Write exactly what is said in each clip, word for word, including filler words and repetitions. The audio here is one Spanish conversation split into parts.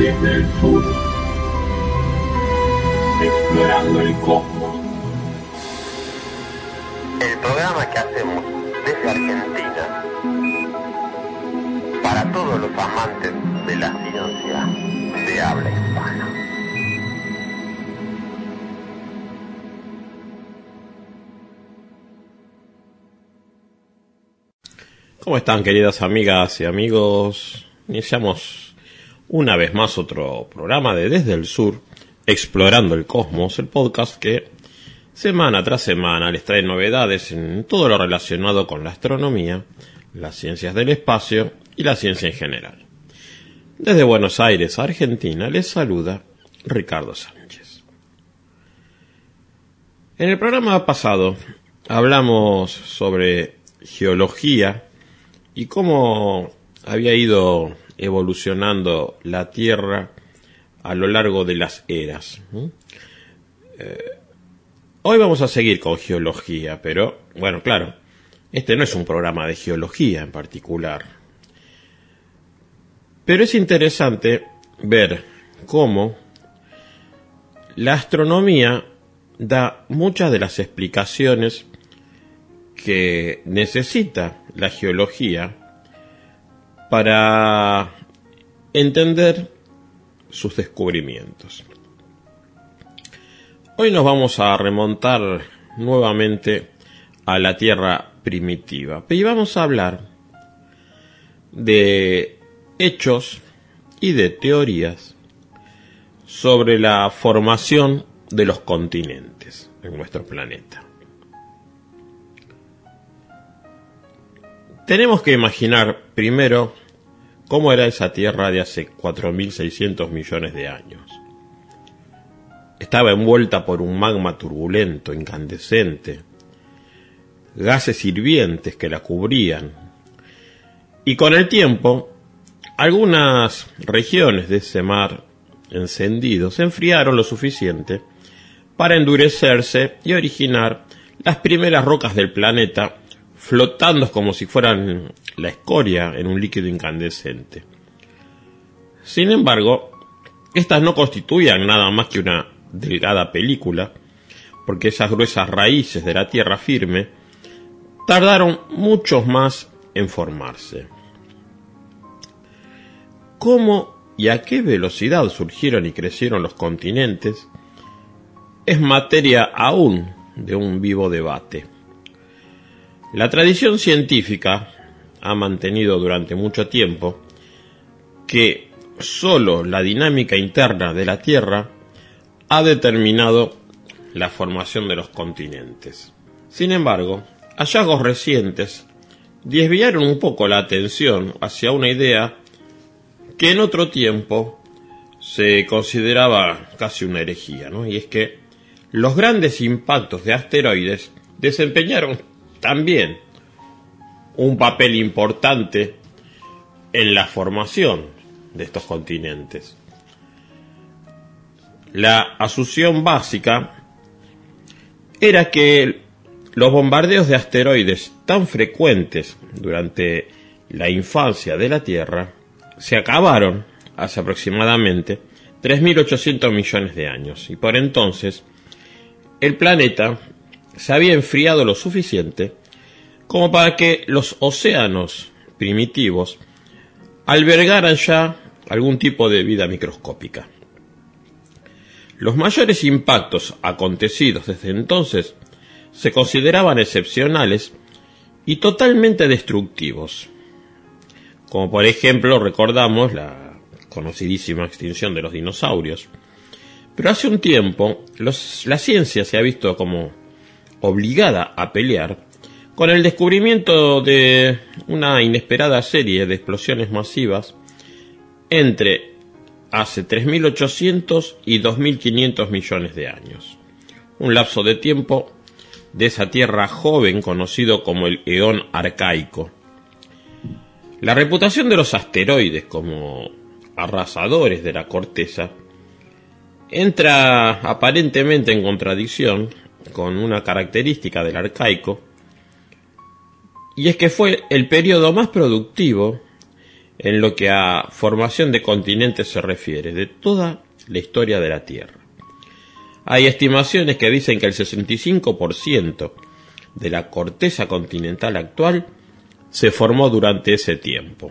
desde el sur, explorando el cosmos. El programa que hacemos desde Argentina para todos los amantes de la ciencia de habla hispana. ¿Cómo están, queridas amigas y amigos? Iniciamos una vez más otro programa de Desde el Sur, Explorando el Cosmos, el podcast que semana tras semana les trae novedades en todo lo relacionado con la astronomía, las ciencias del espacio y la ciencia en general. Desde Buenos Aires, Argentina, les saluda Ricardo Sánchez. En el programa pasado hablamos sobre geología y cómo había ido evolucionando la Tierra a lo largo de las eras. Eh, hoy vamos a seguir con geología, pero, bueno, claro, este no es un programa de geología en particular. Pero es interesante ver cómo la astronomía da muchas de las explicaciones que necesita la geología para entender sus descubrimientos. Hoy nos vamos a remontar nuevamente a la Tierra primitiva y vamos a hablar de hechos y de teorías sobre la formación de los continentes en nuestro planeta. Tenemos que imaginar primero cómo era esa Tierra de hace cuatro mil seiscientos millones de años. Estaba envuelta por un magma turbulento, incandescente, gases hirvientes que la cubrían, y con el tiempo, algunas regiones de ese mar encendido se enfriaron lo suficiente para endurecerse y originar las primeras rocas del planeta, flotando como si fueran la escoria en un líquido incandescente. Sin embargo, estas no constituían nada más que una delgada película, porque esas gruesas raíces de la tierra firme tardaron muchos más en formarse. ¿Cómo y a qué velocidad surgieron y crecieron los continentes? Es materia aún de un vivo debate. La tradición científica ha mantenido durante mucho tiempo que sólo la dinámica interna de la Tierra ha determinado la formación de los continentes. Sin embargo, hallazgos recientes desviaron un poco la atención hacia una idea que en otro tiempo se consideraba casi una herejía, ¿no? Y es que los grandes impactos de asteroides desempeñaron también un papel importante en la formación de estos continentes. La asunción básica era que los bombardeos de asteroides tan frecuentes durante la infancia de la Tierra se acabaron hace aproximadamente tres mil ochocientos millones de años, y por entonces el planeta se había enfriado lo suficiente como para que los océanos primitivos albergaran ya algún tipo de vida microscópica. Los mayores impactos acontecidos desde entonces se consideraban excepcionales y totalmente destructivos, como por ejemplo recordamos la conocidísima extinción de los dinosaurios. Pero hace un tiempo los, la ciencia se ha visto como obligada a pelear con el descubrimiento de una inesperada serie de explosiones masivas entre hace tres mil ochocientos y dos mil quinientos millones de años. Un lapso de tiempo de esa Tierra joven conocido como el eón arcaico. La reputación de los asteroides como arrasadores de la corteza entra aparentemente en contradicción con una característica del arcaico, y es que fue el periodo más productivo en lo que a formación de continentes se refiere, de toda la historia de la Tierra. Hay estimaciones que dicen que el sesenta y cinco por ciento de la corteza continental actual se formó durante ese tiempo.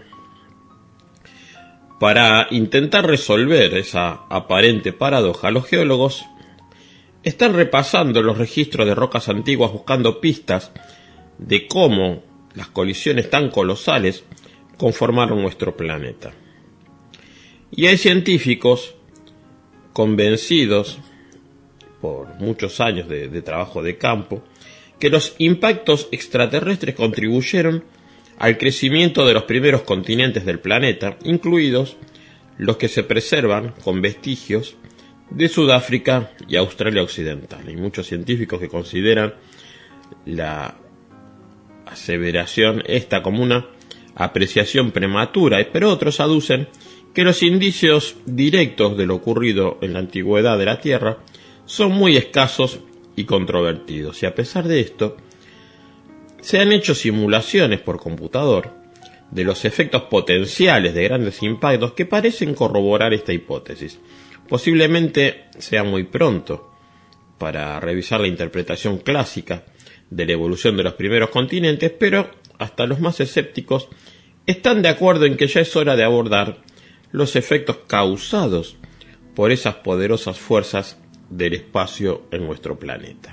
Para intentar resolver esa aparente paradoja, los geólogos están repasando los registros de rocas antiguas buscando pistas de cómo las colisiones tan colosales conformaron nuestro planeta. Y hay científicos convencidos, por muchos años de, de trabajo de campo, que los impactos extraterrestres contribuyeron al crecimiento de los primeros continentes del planeta, incluidos los que se preservan con vestigios de Sudáfrica y Australia Occidental. Hay muchos científicos que consideran la aseveración esta como una apreciación prematura, pero otros aducen que los indicios directos de lo ocurrido en la antigüedad de la Tierra son muy escasos y controvertidos, y a pesar de esto, se han hecho simulaciones por computador de los efectos potenciales de grandes impactos que parecen corroborar esta hipótesis. Posiblemente sea muy pronto para revisar la interpretación clásica de la evolución de los primeros continentes, pero hasta los más escépticos están de acuerdo en que ya es hora de abordar los efectos causados por esas poderosas fuerzas del espacio en nuestro planeta.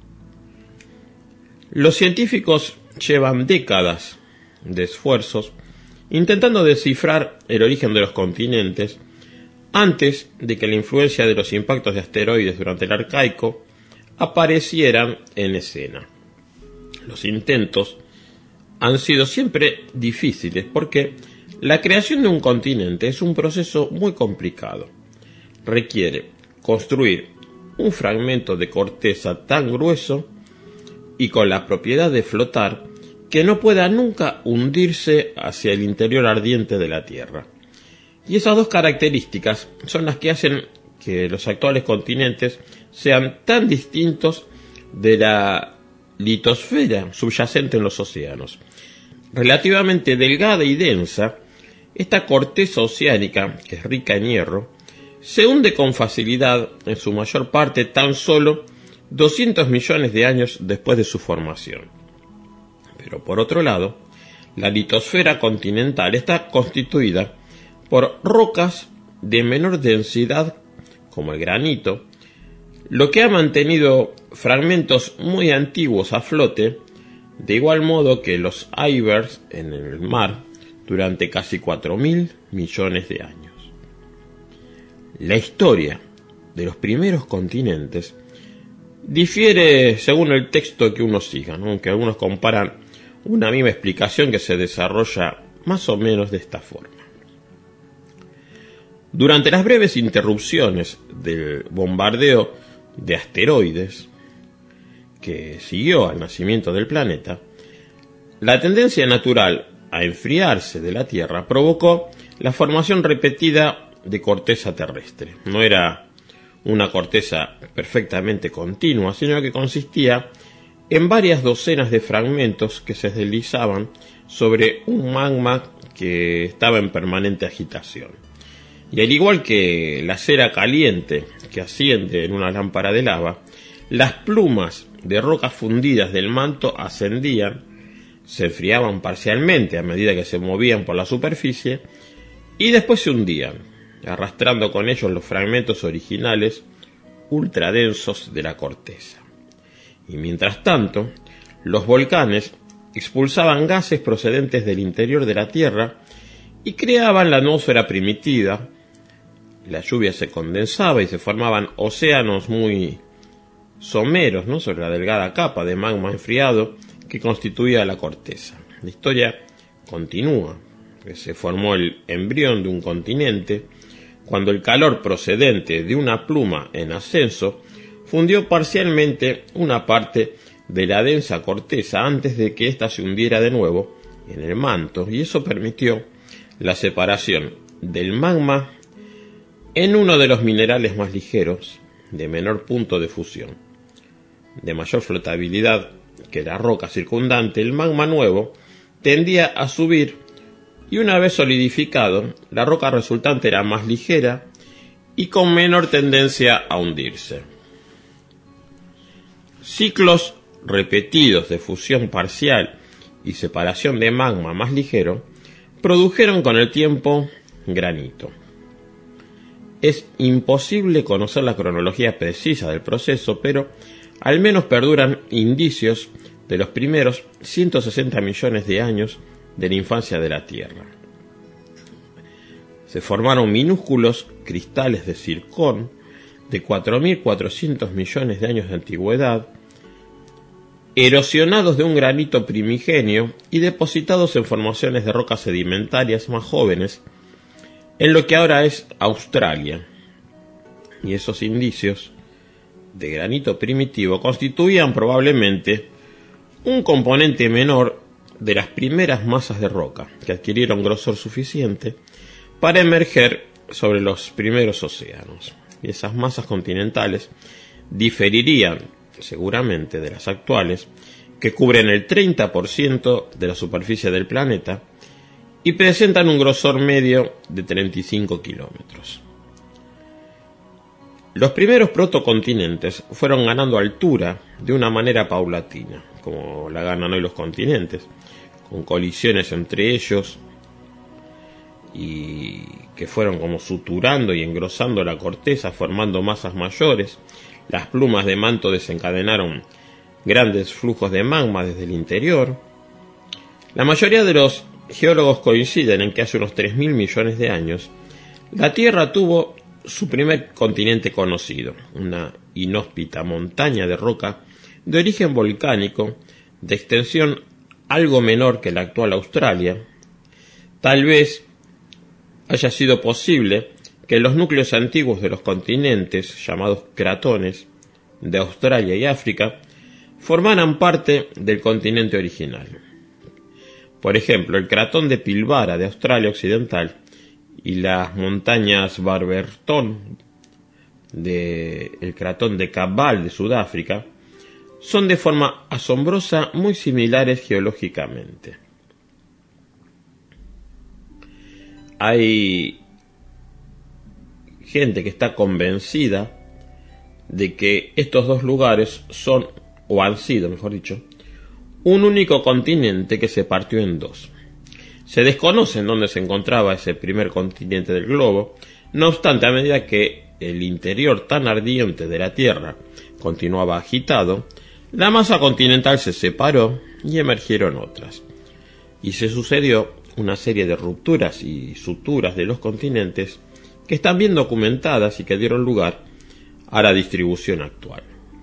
Los científicos llevan décadas de esfuerzos intentando descifrar el origen de los continentes antes de que la influencia de los impactos de asteroides durante el Arcaico aparecieran en escena. Los intentos han sido siempre difíciles porque la creación de un continente es un proceso muy complicado. Requiere construir un fragmento de corteza tan grueso y con la propiedad de flotar que no pueda nunca hundirse hacia el interior ardiente de la Tierra. Y esas dos características son las que hacen que los actuales continentes sean tan distintos de la litosfera subyacente en los océanos. Relativamente delgada y densa, esta corteza oceánica, que es rica en hierro, se hunde con facilidad, en su mayor parte tan solo doscientos millones de años después de su formación. Pero por otro lado, la litosfera continental está constituida por rocas de menor densidad, como el granito, lo que ha mantenido fragmentos muy antiguos a flote, de igual modo que los icebergs en el mar, durante casi cuatro mil millones de años. La historia de los primeros continentes difiere según el texto que uno siga, ¿no? Aunque algunos comparan una misma explicación que se desarrolla más o menos de esta forma. Durante las breves interrupciones del bombardeo de asteroides que siguió al nacimiento del planeta, la tendencia natural a enfriarse de la Tierra provocó la formación repetida de corteza terrestre. No era una corteza perfectamente continua, sino que consistía en varias docenas de fragmentos que se deslizaban sobre un magma que estaba en permanente agitación. Y al igual que la cera caliente que asciende en una lámpara de lava, las plumas de rocas fundidas del manto ascendían, se enfriaban parcialmente a medida que se movían por la superficie y después se hundían, arrastrando con ellos los fragmentos originales ultradensos de la corteza. Y mientras tanto, los volcanes expulsaban gases procedentes del interior de la Tierra y creaban la atmósfera primitiva. La lluvia se condensaba y se formaban océanos muy someros, ¿no?, sobre la delgada capa de magma enfriado que constituía la corteza. La historia continúa. Se formó el embrión de un continente cuando el calor procedente de una pluma en ascenso fundió parcialmente una parte de la densa corteza antes de que ésta se hundiera de nuevo en el manto, y eso permitió la separación del magma en uno de los minerales más ligeros, de menor punto de fusión, de mayor flotabilidad que la roca circundante. El magma nuevo tendía a subir y una vez solidificado, la roca resultante era más ligera y con menor tendencia a hundirse. Ciclos repetidos de fusión parcial y separación de magma más ligero produjeron con el tiempo granito. Es imposible conocer la cronología precisa del proceso, pero al menos perduran indicios de los primeros ciento sesenta millones de años de la infancia de la Tierra. Se formaron minúsculos cristales de zircón de cuatro mil cuatrocientos millones de años de antigüedad, erosionados de un granito primigenio y depositados en formaciones de rocas sedimentarias más jóvenes en lo que ahora es Australia. Y esos indicios de granito primitivo constituían probablemente un componente menor de las primeras masas de roca que adquirieron grosor suficiente para emerger sobre los primeros océanos. Y esas masas continentales diferirían seguramente de las actuales, que cubren el treinta por ciento de la superficie del planeta y presentan un grosor medio de treinta y cinco kilómetros. Los primeros protocontinentes fueron ganando altura de una manera paulatina, como la ganan hoy los continentes, con colisiones entre ellos y que fueron como suturando y engrosando la corteza, formando masas mayores. Las plumas de manto desencadenaron grandes flujos de magma desde el interior. La mayoría de los geólogos coinciden en que hace unos tres mil millones de años la Tierra tuvo su primer continente conocido, una inhóspita montaña de roca de origen volcánico, de extensión algo menor que la actual Australia. Tal vez haya sido posible que los núcleos antiguos de los continentes, llamados cratones, de Australia y África, formaran parte del continente original. Por ejemplo, el cratón de Pilbara de Australia Occidental y las montañas Barberton del cratón de Cabal de Sudáfrica son de forma asombrosa muy similares geológicamente. Hay gente que está convencida de que estos dos lugares son, o han sido, mejor dicho, un único continente que se partió en dos. Se desconoce en dónde se encontraba ese primer continente del globo, no obstante, a medida que el interior tan ardiente de la Tierra continuaba agitado, la masa continental se separó y emergieron otras, y se sucedió una serie de rupturas y suturas de los continentes que están bien documentadas y que dieron lugar a la distribución actual.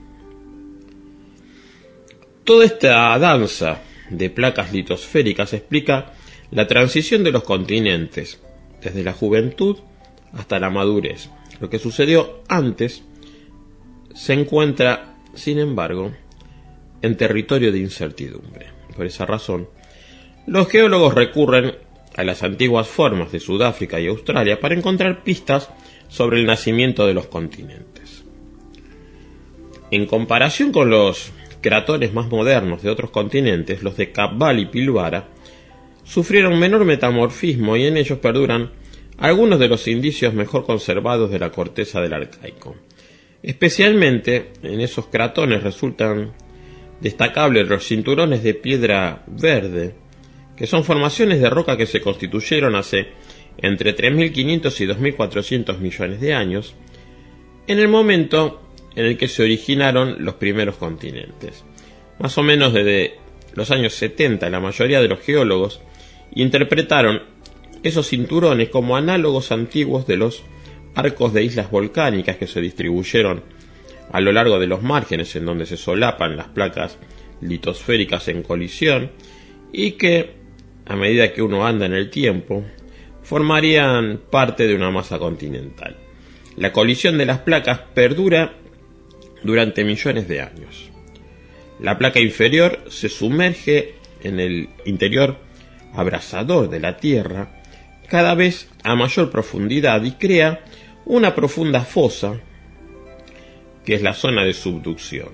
Toda esta danza de placas litosféricas explica la transición de los continentes, desde la juventud hasta la madurez. Lo que sucedió antes se encuentra, sin embargo, en territorio de incertidumbre. Por esa razón, los geólogos recurren a las antiguas formas de Sudáfrica y Australia para encontrar pistas sobre el nacimiento de los continentes. En comparación con los cratones más modernos de otros continentes, los de Cabal y Pilbara sufrieron menor metamorfismo y en ellos perduran algunos de los indicios mejor conservados de la corteza del arcaico. Especialmente en esos cratones resultan destacables los cinturones de piedra verde, que son formaciones de roca que se constituyeron hace entre tres mil quinientos y dos mil cuatrocientos millones de años, en el momento en el que se originaron los primeros continentes. Más o menos desde los años setenta, la mayoría de los geólogos interpretaron esos cinturones como análogos antiguos de los arcos de islas volcánicas que se distribuyeron a lo largo de los márgenes en donde se solapan las placas litosféricas en colisión y que, a medida que uno anda en el tiempo, formarían parte de una masa continental. La colisión de las placas perdura durante millones de años. La placa inferior se sumerge en el interior abrasador de la Tierra cada vez a mayor profundidad y crea una profunda fosa que es la zona de subducción,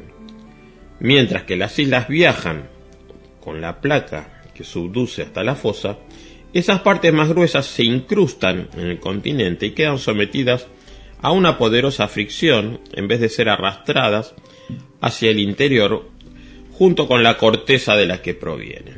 mientras que las islas viajan con la placa que subduce hasta la fosa esas partes más gruesas se incrustan en el continente y quedan sometidas a una poderosa fricción en vez de ser arrastradas hacia el interior junto con la corteza de la que provienen.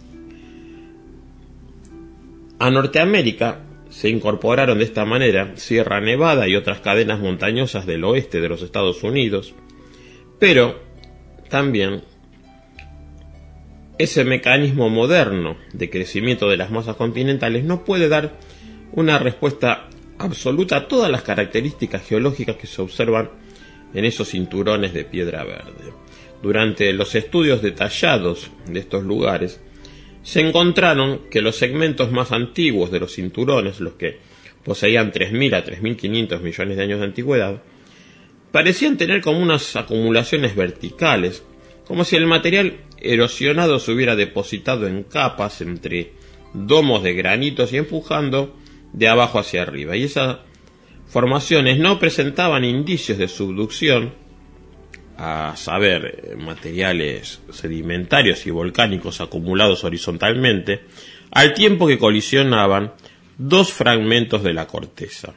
A Norteamérica se incorporaron de esta manera Sierra Nevada y otras cadenas montañosas del oeste de los Estados Unidos, pero también ese mecanismo moderno de crecimiento de las masas continentales no puede dar una respuesta absoluta a todas las características geológicas que se observan en esos cinturones de piedra verde. Durante los estudios detallados de estos lugares, se encontraron que los segmentos más antiguos de los cinturones, los que poseían tres mil a tres mil quinientos millones de años de antigüedad, parecían tener como unas acumulaciones verticales, como si el material erosionado se hubiera depositado en capas entre domos de granitos y empujando de abajo hacia arriba. Y esas formaciones no presentaban indicios de subducción, a saber, materiales sedimentarios y volcánicos acumulados horizontalmente, al tiempo que colisionaban dos fragmentos de la corteza.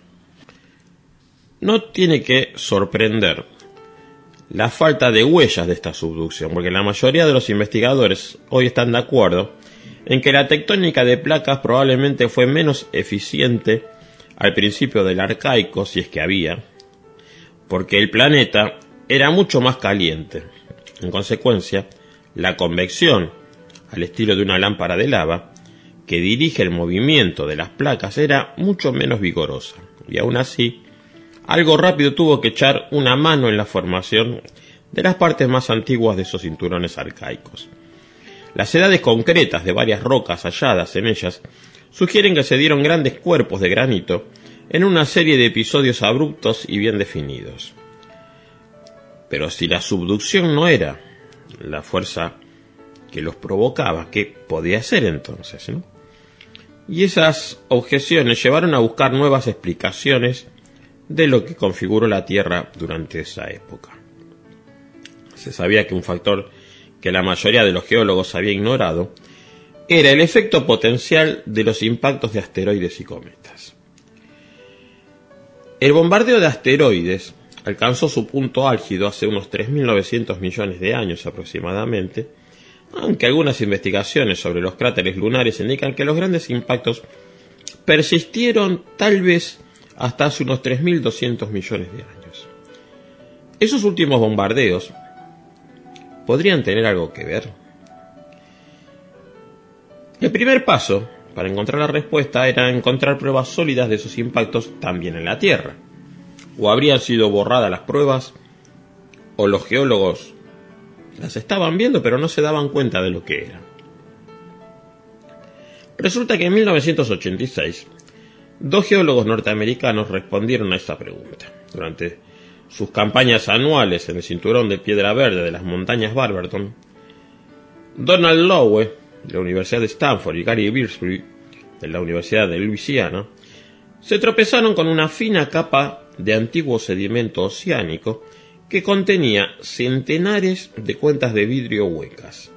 No tiene que sorprender la falta de huellas de esta subducción, porque la mayoría de los investigadores hoy están de acuerdo en que la tectónica de placas probablemente fue menos eficiente al principio del Arcaico, si es que había, porque el planeta era mucho más caliente. En consecuencia, la convección, al estilo de una lámpara de lava, que dirige el movimiento de las placas, era mucho menos vigorosa, y aún así, algo rápido tuvo que echar una mano en la formación de las partes más antiguas de esos cinturones arcaicos. Las edades concretas de varias rocas halladas en ellas sugieren que se dieron grandes cuerpos de granito en una serie de episodios abruptos y bien definidos. Pero si la subducción no era la fuerza que los provocaba, ¿qué podía ser entonces, no? Y esas objeciones llevaron a buscar nuevas explicaciones de lo que configuró la Tierra durante esa época. Se sabía que un factor que la mayoría de los geólogos había ignorado era el efecto potencial de los impactos de asteroides y cometas. El bombardeo de asteroides alcanzó su punto álgido hace unos tres mil novecientos millones de años aproximadamente, aunque algunas investigaciones sobre los cráteres lunares indican que los grandes impactos persistieron tal vez hasta hace unos tres mil doscientos millones de años. Esos últimos bombardeos podrían tener algo que ver. El primer paso para encontrar la respuesta era encontrar pruebas sólidas de esos impactos también en la Tierra. O habrían sido borradas las pruebas, o los geólogos las estaban viendo pero no se daban cuenta de lo que eran. Resulta que en mil novecientos ochenta y seis, dos geólogos norteamericanos respondieron a esta pregunta. Durante sus campañas anuales en el cinturón de piedra verde de las montañas Barberton, Donald Lowe, de la Universidad de Stanford, y Gary Beresford, de la Universidad de Luisiana, se tropezaron con una fina capa de antiguo sedimento oceánico que contenía centenares de cuentas de vidrio huecas.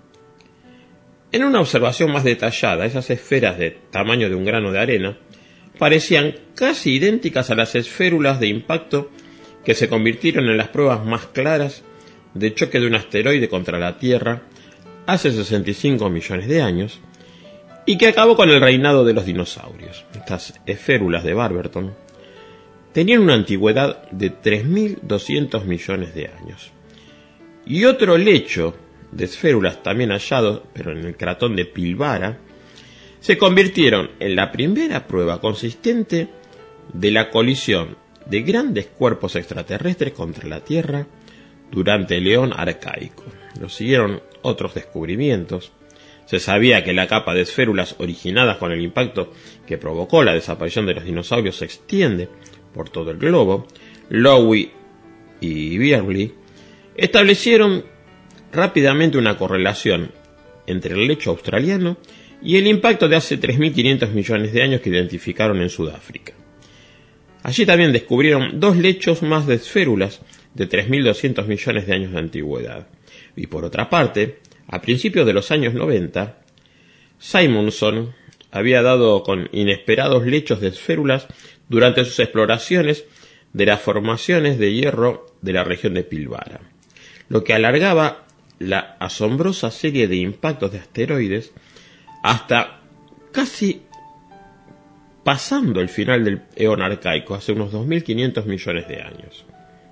En una observación más detallada, esas esferas de tamaño de un grano de arena parecían casi idénticas a las esférulas de impacto que se convirtieron en las pruebas más claras de choque de un asteroide contra la Tierra hace sesenta y cinco millones de años y que acabó con el reinado de los dinosaurios. Estas esférulas de Barberton tenían una antigüedad de tres mil doscientos millones de años. Y otro lecho de esférulas también hallados, pero en el cratón de Pilbara, se convirtieron en la primera prueba consistente de la colisión de grandes cuerpos extraterrestres contra la Tierra durante el Eón Arcaico. Lo siguieron otros descubrimientos. Se sabía que la capa de esférulas originadas con el impacto que provocó la desaparición de los dinosaurios se extiende por todo el globo. Lowe y Beresford establecieron rápidamente una correlación entre el lecho australiano y el impacto de hace tres mil quinientos millones de años que identificaron en Sudáfrica. Allí también descubrieron dos lechos más de esférulas de tres mil doscientos millones de años de antigüedad. Y por otra parte, a principios de los años noventa, Simonson había dado con inesperados lechos de esférulas durante sus exploraciones de las formaciones de hierro de la región de Pilbara, lo que alargaba la asombrosa serie de impactos de asteroides hasta casi pasando el final del eón arcaico, hace unos dos mil quinientos millones de años.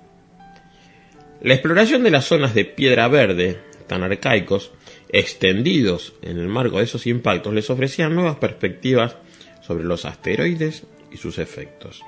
La exploración de las zonas de piedra verde, tan arcaicos, extendidos en el marco de esos impactos, les ofrecían nuevas perspectivas sobre los asteroides y sus efectos.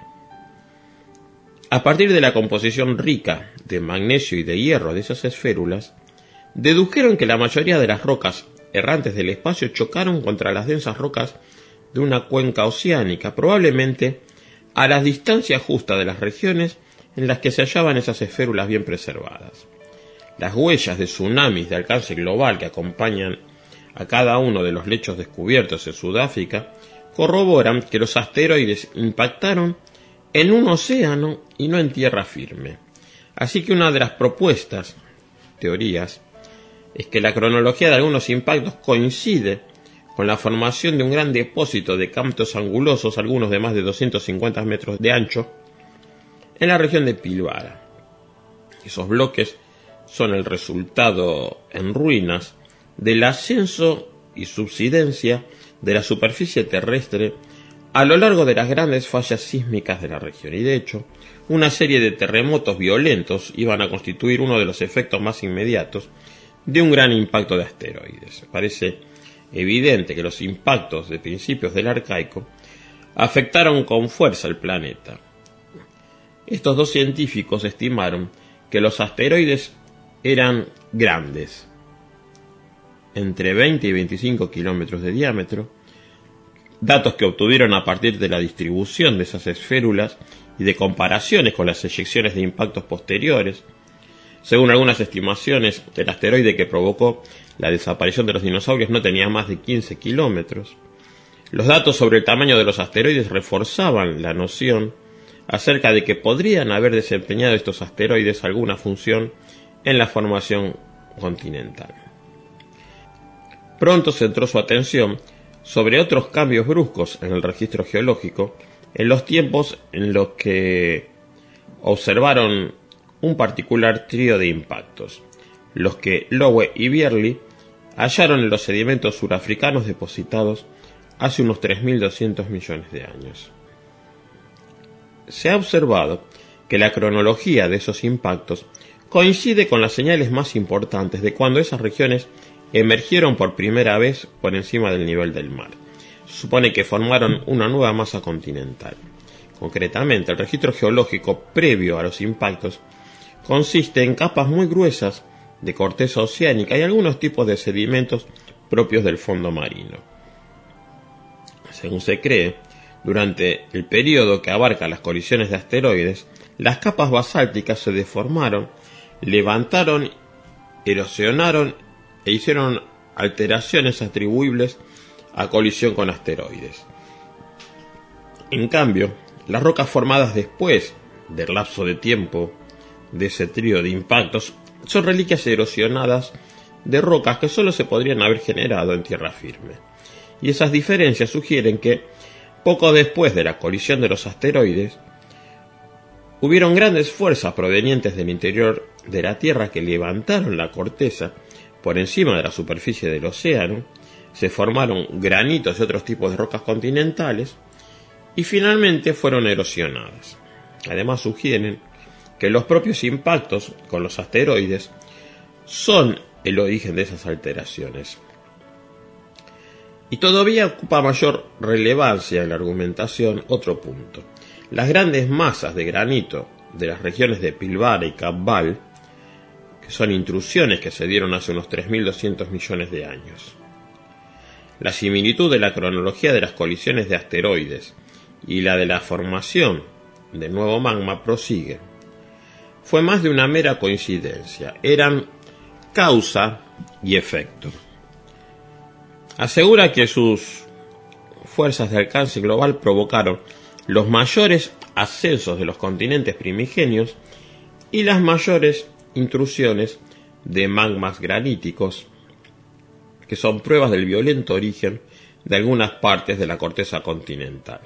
A partir de la composición rica de magnesio y de hierro de esas esférulas, dedujeron que la mayoría de las rocas errantes del espacio chocaron contra las densas rocas de una cuenca oceánica, probablemente a la distancia justa de las regiones en las que se hallaban esas esférulas bien preservadas. Las huellas de tsunamis de alcance global que acompañan a cada uno de los lechos descubiertos en Sudáfrica corroboran que los asteroides impactaron en un océano y no en tierra firme. Así que una de las propuestas, teorías, es que la cronología de algunos impactos coincide con la formación de un gran depósito de cantos angulosos, algunos de más de doscientos cincuenta metros de ancho, en la región de Pilbara. Esos bloques son el resultado en ruinas del ascenso y subsidencia de la superficie terrestre a lo largo de las grandes fallas sísmicas de la región, y de hecho, una serie de terremotos violentos iban a constituir uno de los efectos más inmediatos de un gran impacto de asteroides. Parece evidente que los impactos de principios del arcaico afectaron con fuerza el planeta. Estos dos científicos estimaron que los asteroides eran grandes, entre veinte y veinticinco kilómetros de diámetro, datos que obtuvieron a partir de la distribución de esas esférulas y de comparaciones con las eyecciones de impactos posteriores. Según algunas estimaciones, el asteroide que provocó la desaparición de los dinosaurios no tenía más de quince kilómetros. Los datos sobre el tamaño de los asteroides reforzaban la noción acerca de que podrían haber desempeñado estos asteroides alguna función en la formación continental. Pronto centró su atención sobre otros cambios bruscos en el registro geológico en los tiempos en los que observaron un particular trío de impactos, los que Lowe y Bierly hallaron en los sedimentos surafricanos depositados hace unos tres mil doscientos millones de años. Se ha observado que la cronología de esos impactos coincide con las señales más importantes de cuando esas regiones emergieron por primera vez por encima del nivel del mar. Se supone que formaron una nueva masa continental. Concretamente, el registro geológico previo a los impactos consiste en capas muy gruesas de corteza oceánica y algunos tipos de sedimentos propios del fondo marino. Según se cree, durante el periodo que abarca las colisiones de asteroides, las capas basálticas se deformaron, levantaron, erosionaron e hicieron alteraciones atribuibles a colisión con asteroides. En cambio, las rocas formadas después del lapso de tiempo de ese trío de impactos son reliquias erosionadas de rocas que solo se podrían haber generado en tierra firme. Y esas diferencias sugieren que, poco después de la colisión de los asteroides, hubieron grandes fuerzas provenientes del interior de la Tierra que levantaron la corteza por encima de la superficie del océano, se formaron granitos y otros tipos de rocas continentales y finalmente fueron erosionadas. Además sugieren que los propios impactos con los asteroides son el origen de esas alteraciones. Y todavía ocupa mayor relevancia en la argumentación otro punto. Las grandes masas de granito de las regiones de Pilbara y Cabval, que son intrusiones que se dieron hace unos tres mil doscientos millones de años. La similitud de la cronología de las colisiones de asteroides y la de la formación de nuevo magma prosigue. Fue más de una mera coincidencia, eran causa y efecto. Asegura que sus fuerzas de alcance global provocaron los mayores ascensos de los continentes primigenios y las mayores intrusiones de magmas graníticos, que son pruebas del violento origen de algunas partes de la corteza continental.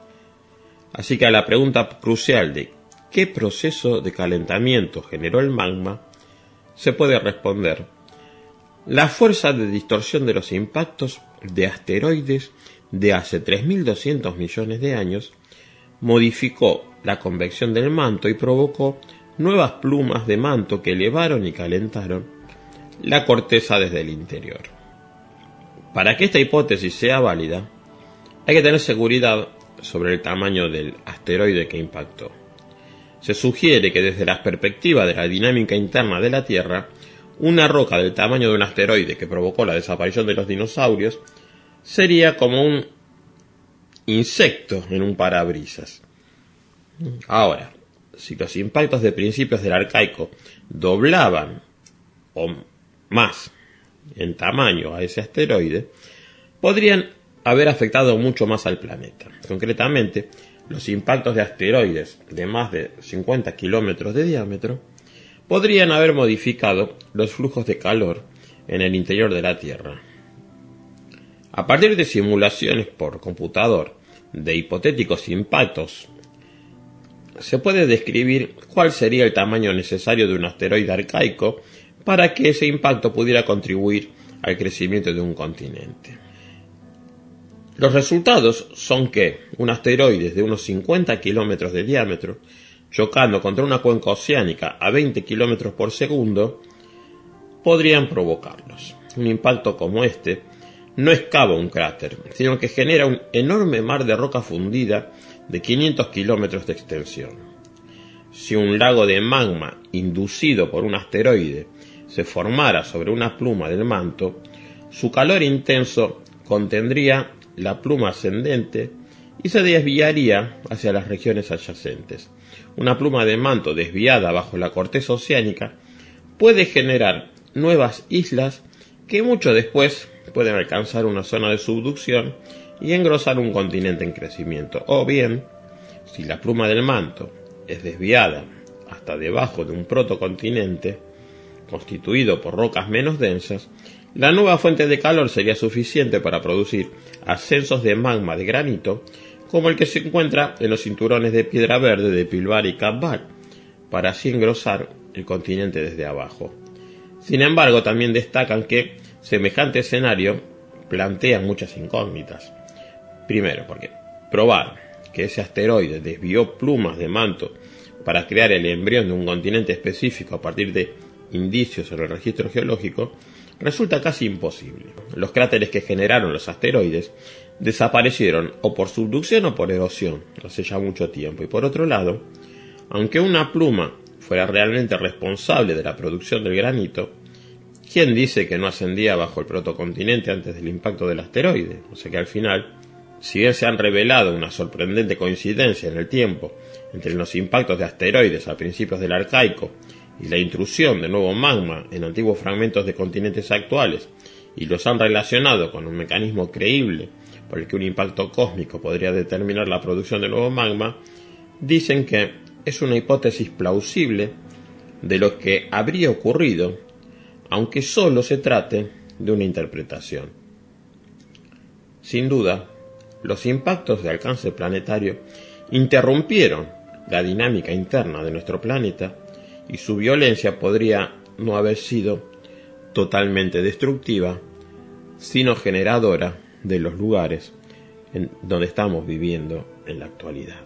Así que a la pregunta crucial de ¿qué proceso de calentamiento generó el magma?, se puede responder: la fuerza de distorsión de los impactos de asteroides de hace tres mil doscientos millones de años modificó la convección del manto y provocó nuevas plumas de manto que elevaron y calentaron la corteza desde el interior. Para que esta hipótesis sea válida, hay que tener seguridad sobre el tamaño del asteroide que impactó. Se sugiere que desde la perspectiva de la dinámica interna de la Tierra, una roca del tamaño de un asteroide que provocó la desaparición de los dinosaurios sería como un insecto en un parabrisas. Ahora, si los impactos de principios del Arcaico doblaban o más en tamaño a ese asteroide, podrían haber afectado mucho más al planeta. Concretamente, los impactos de asteroides de más de cincuenta kilómetros de diámetro podrían haber modificado los flujos de calor en el interior de la Tierra. A partir de simulaciones por computador de hipotéticos impactos, se puede describir cuál sería el tamaño necesario de un asteroide arcaico para que ese impacto pudiera contribuir al crecimiento de un continente. Los resultados son que un asteroide de unos cincuenta kilómetros de diámetro, chocando contra una cuenca oceánica a veinte kilómetros por segundo, podrían provocarlos. Un impacto como este no excava un cráter, sino que genera un enorme mar de roca fundida de quinientos kilómetros de extensión. Si un lago de magma inducido por un asteroide se formara sobre una pluma del manto, su calor intenso contendría la pluma ascendente y se desviaría hacia las regiones adyacentes. Una pluma de manto desviada bajo la corteza oceánica puede generar nuevas islas que mucho después pueden alcanzar una zona de subducción y engrosar un continente en crecimiento. O bien, si la pluma del manto es desviada hasta debajo de un protocontinente constituido por rocas menos densas, la nueva fuente de calor sería suficiente para producir ascensos de magma de granito como el que se encuentra en los cinturones de piedra verde de Pilbara y Cabval, para así engrosar el continente desde abajo. Sin embargo, también destacan que semejante escenario plantea muchas incógnitas. Primero, porque probar que ese asteroide desvió plumas de manto para crear el embrión de un continente específico a partir de indicios en el registro geológico resulta casi imposible. Los cráteres que generaron los asteroides desaparecieron o por subducción o por erosión hace ya mucho tiempo. Y por otro lado, aunque una pluma fuera realmente responsable de la producción del granito, ¿quién dice que no ascendía bajo el protocontinente antes del impacto del asteroide? O sea que al final, si bien se han revelado una sorprendente coincidencia en el tiempo entre los impactos de asteroides a principios del Arcaico y la intrusión de nuevo magma en antiguos fragmentos de continentes actuales, y los han relacionado con un mecanismo creíble por el que un impacto cósmico podría determinar la producción de nuevo magma, dicen que es una hipótesis plausible de lo que habría ocurrido, aunque solo se trate de una interpretación. Sin duda, los impactos de alcance planetario interrumpieron la dinámica interna de nuestro planeta y su violencia podría no haber sido totalmente destructiva, sino generadora de los lugares en donde estamos viviendo en la actualidad.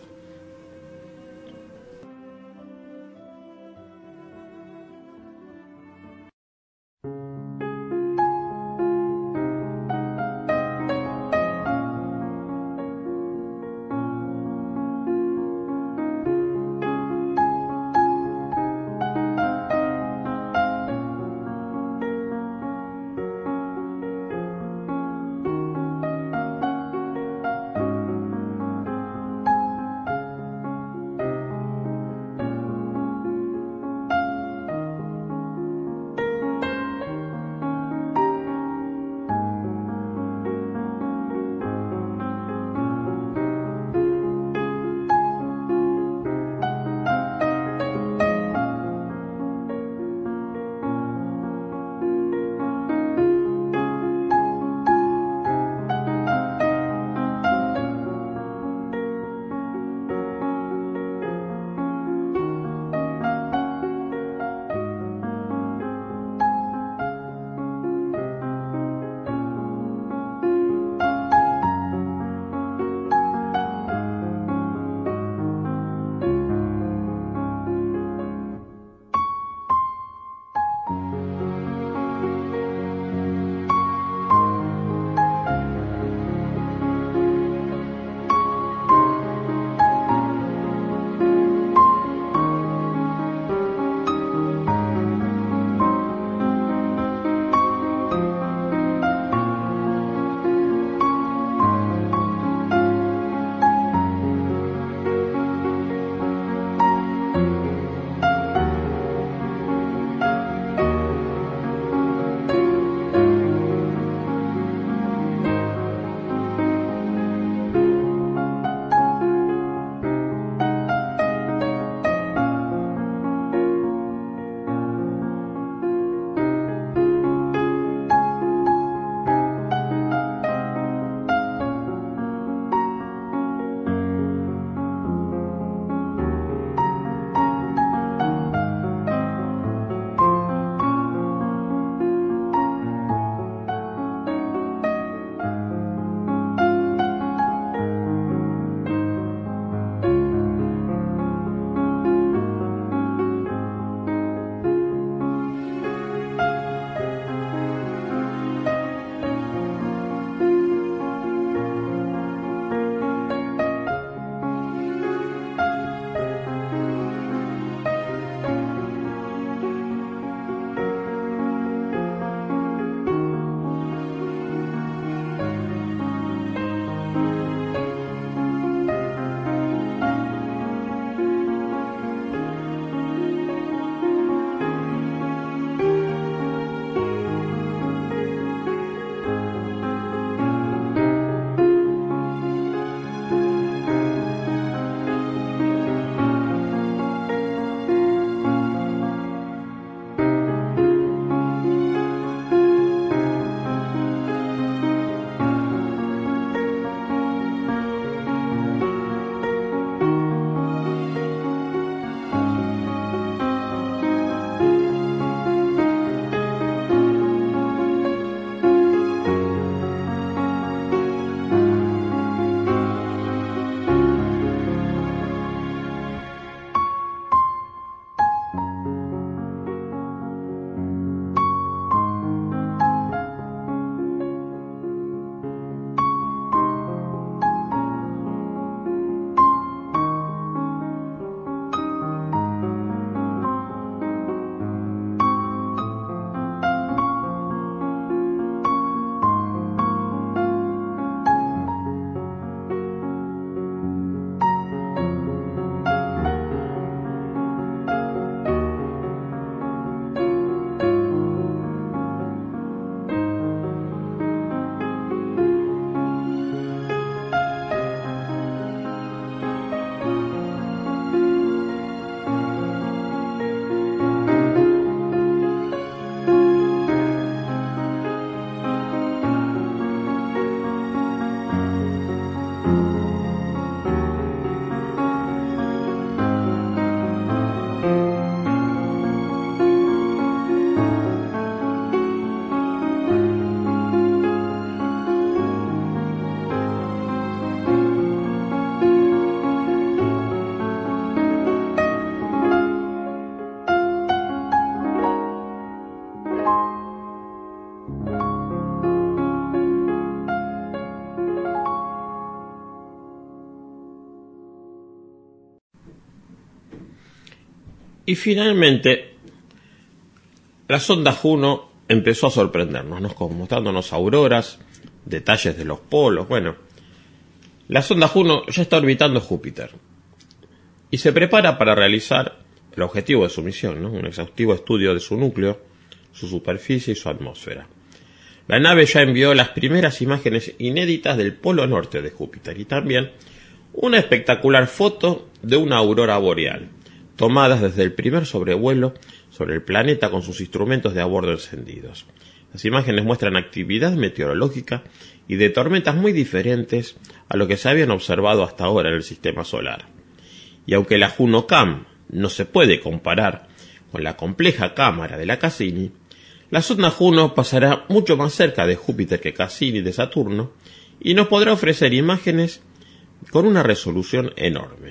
Y finalmente, la sonda Juno empezó a sorprendernos, ¿no? Mostrándonos auroras, detalles de los polos. Bueno, la sonda Juno ya está orbitando Júpiter y se prepara para realizar el objetivo de su misión, ¿no? Un exhaustivo estudio de su núcleo, su superficie y su atmósfera. La nave ya envió las primeras imágenes inéditas del polo norte de Júpiter y también una espectacular foto de una aurora boreal, tomadas desde el primer sobrevuelo sobre el planeta con sus instrumentos de a bordo encendidos. Las imágenes muestran actividad meteorológica y de tormentas muy diferentes a lo que se habían observado hasta ahora en el sistema solar. Y aunque la JunoCam no se puede comparar con la compleja cámara de la Cassini, la sonda Juno pasará mucho más cerca de Júpiter que Cassini de Saturno y nos podrá ofrecer imágenes con una resolución enorme.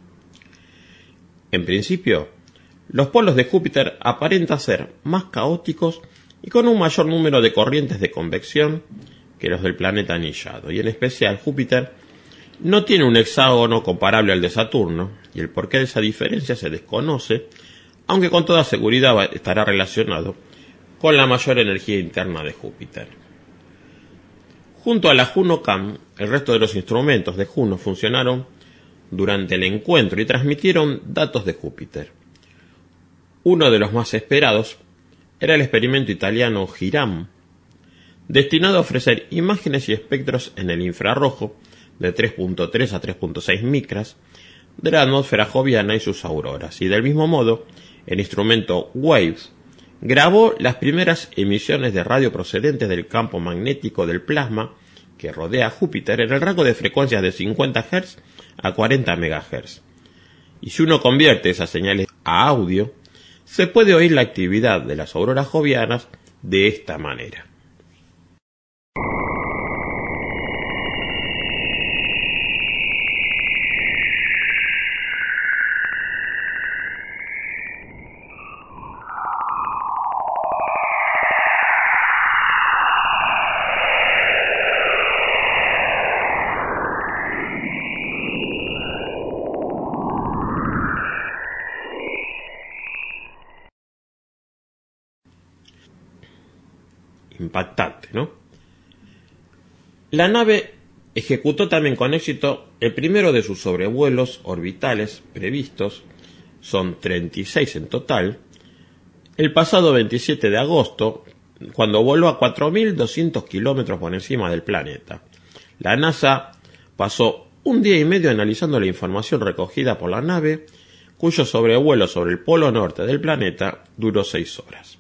En principio, los polos de Júpiter aparentan ser más caóticos y con un mayor número de corrientes de convección que los del planeta anillado, y en especial Júpiter no tiene un hexágono comparable al de Saturno, y el porqué de esa diferencia se desconoce, aunque con toda seguridad estará relacionado con la mayor energía interna de Júpiter. Junto a la JunoCam, el resto de los instrumentos de Juno funcionaron durante el encuentro y transmitieron datos de Júpiter. Uno de los más esperados era el experimento italiano GIRAM, destinado a ofrecer imágenes y espectros en el infrarrojo de tres punto tres a tres punto seis micras de la atmósfera joviana y sus auroras, y del mismo modo el instrumento WAVES grabó las primeras emisiones de radio procedentes del campo magnético del plasma que rodea a Júpiter en el rango de frecuencias de cincuenta hertz a cuarenta megahertz. Y si uno convierte esas señales a audio, se puede oír la actividad de las auroras jovianas de esta manera. Impactante, ¿no? La nave ejecutó también con éxito el primero de sus sobrevuelos orbitales previstos, son treinta y seis en total, el pasado veintisiete de agosto, cuando voló a cuatro mil doscientos kilómetros por encima del planeta. La NASA pasó un día y medio analizando la información recogida por la nave, cuyo sobrevuelo sobre el polo norte del planeta duró seis horas.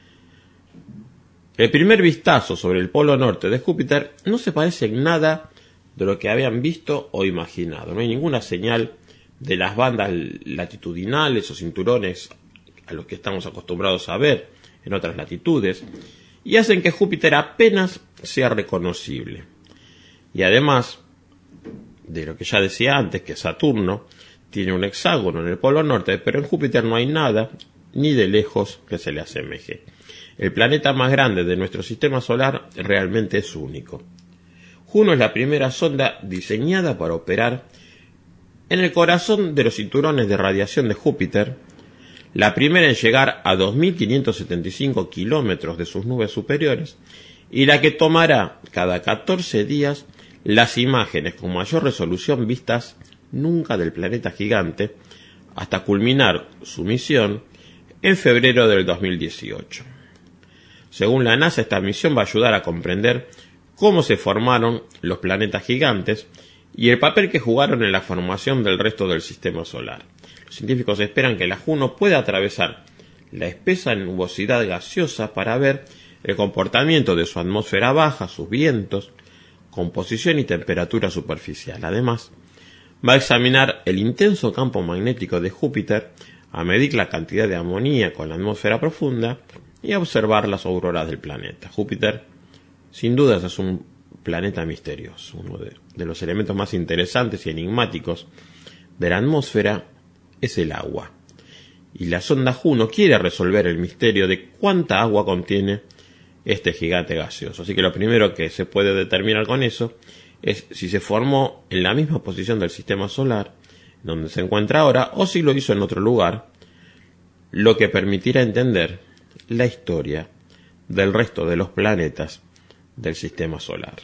El primer vistazo sobre el polo norte de Júpiter no se parece en nada de lo que habían visto o imaginado. No hay ninguna señal de las bandas latitudinales o cinturones a los que estamos acostumbrados a ver en otras latitudes, y hacen que Júpiter apenas sea reconocible. Y además de lo que ya decía antes, que Saturno tiene un hexágono en el polo norte, pero en Júpiter no hay nada, ni de lejos, que se le asemeje. El planeta más grande de nuestro sistema solar realmente es único. Juno es la primera sonda diseñada para operar en el corazón de los cinturones de radiación de Júpiter, la primera en llegar a dos mil quinientos setenta y cinco kilómetros de sus nubes superiores, y la que tomará cada catorce días las imágenes con mayor resolución vistas nunca del planeta gigante, hasta culminar su misión en febrero del dos mil dieciocho. Según la NASA, esta misión va a ayudar a comprender cómo se formaron los planetas gigantes y el papel que jugaron en la formación del resto del sistema solar. Los científicos esperan que la Juno pueda atravesar la espesa nubosidad gaseosa para ver el comportamiento de su atmósfera baja, sus vientos, composición y temperatura superficial. Además, va a examinar el intenso campo magnético de Júpiter, a medir la cantidad de amoníaco en la atmósfera profunda y a observar las auroras del planeta. Júpiter, sin dudas, es un planeta misterioso. Uno de, de los elementos más interesantes y enigmáticos de la atmósfera es el agua. Y la sonda Juno quiere resolver el misterio de cuánta agua contiene este gigante gaseoso. Así que lo primero que se puede determinar con eso es si se formó en la misma posición del sistema solar donde se encuentra ahora, o si lo hizo en otro lugar, lo que permitirá entender la historia del resto de los planetas del sistema solar.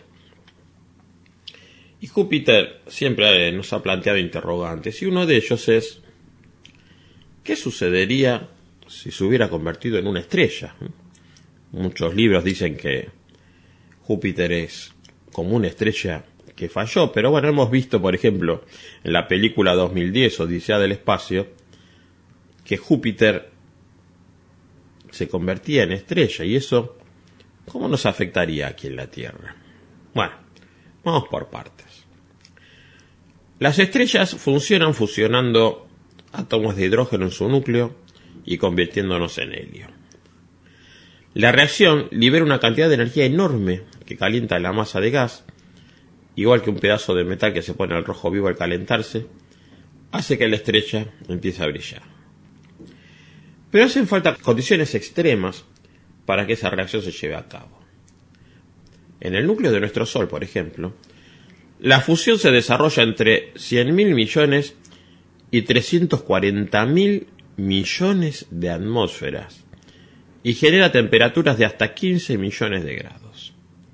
Y Júpiter siempre nos ha planteado interrogantes, y uno de ellos es: ¿qué sucedería si se hubiera convertido en una estrella? Muchos libros dicen que Júpiter es como una estrella que falló, pero bueno, hemos visto, por ejemplo, en la película dos mil diez, Odisea del Espacio, que Júpiter se convertía en estrella, y eso, ¿cómo nos afectaría aquí en la Tierra? Bueno, vamos por partes. Las estrellas funcionan fusionando átomos de hidrógeno en su núcleo y convirtiéndonos en helio. La reacción libera una cantidad de energía enorme que calienta la masa de gas, igual que un pedazo de metal que se pone al rojo vivo al calentarse, hace que la estrella empiece a brillar. Pero hacen falta condiciones extremas para que esa reacción se lleve a cabo. En el núcleo de nuestro Sol, por ejemplo, la fusión se desarrolla entre cien mil millones y trescientos cuarenta mil millones de atmósferas y genera temperaturas de hasta quince millones de grados.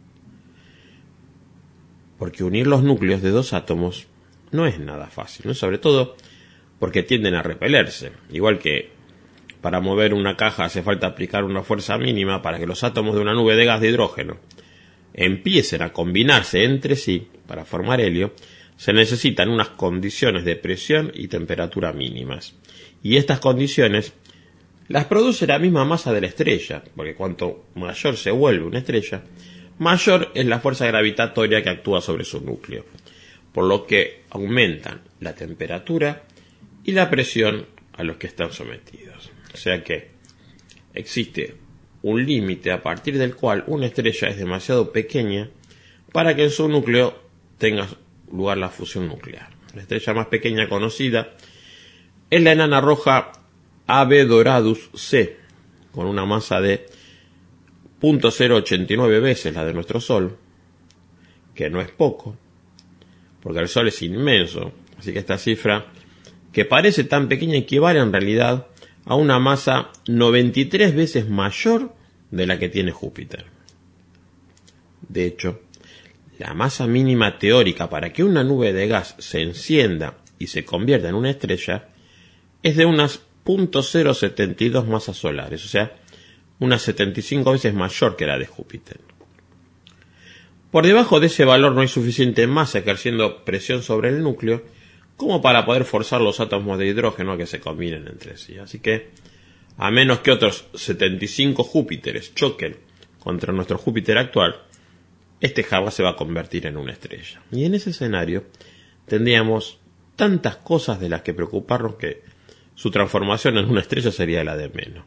Porque unir los núcleos de dos átomos no es nada fácil, ¿no? Sobre todo porque tienden a repelerse, igual que para mover una caja hace falta aplicar una fuerza mínima para que los átomos de una nube de gas de hidrógeno empiecen a combinarse entre sí para formar helio. Se necesitan unas condiciones de presión y temperatura mínimas. Y estas condiciones las produce la misma masa de la estrella, porque cuanto mayor se vuelve una estrella, mayor es la fuerza gravitatoria que actúa sobre su núcleo, por lo que aumentan la temperatura y la presión a los que están sometidos. O sea que existe un límite a partir del cual una estrella es demasiado pequeña para que en su núcleo tenga lugar la fusión nuclear. La estrella más pequeña conocida es la enana roja A B Doradus C, con una masa de cero punto cero ochenta y nueve veces la de nuestro Sol, que no es poco, porque el Sol es inmenso, así que esta cifra, que parece tan pequeña, equivale en realidad a una masa noventa y tres veces mayor de la que tiene Júpiter. De hecho, la masa mínima teórica para que una nube de gas se encienda y se convierta en una estrella es de unas cero punto cero setenta y dos masas solares, o sea, unas setenta y cinco veces mayor que la de Júpiter. Por debajo de ese valor no hay suficiente masa ejerciendo presión sobre el núcleo como para poder forzar los átomos de hidrógeno a que se combinen entre sí. Así que, a menos que otros setenta y cinco Júpiteres choquen contra nuestro Júpiter actual, este jamás se va a convertir en una estrella. Y en ese escenario tendríamos tantas cosas de las que preocuparnos que su transformación en una estrella sería la de menos.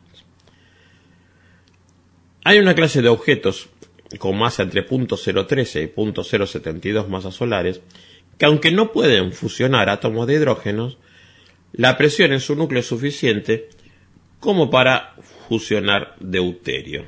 Hay una clase de objetos con masa entre cero punto cero trece y cero punto cero setenta y dos masas solares que, aunque no pueden fusionar átomos de hidrógenos, la presión en su núcleo es suficiente como para fusionar deuterio.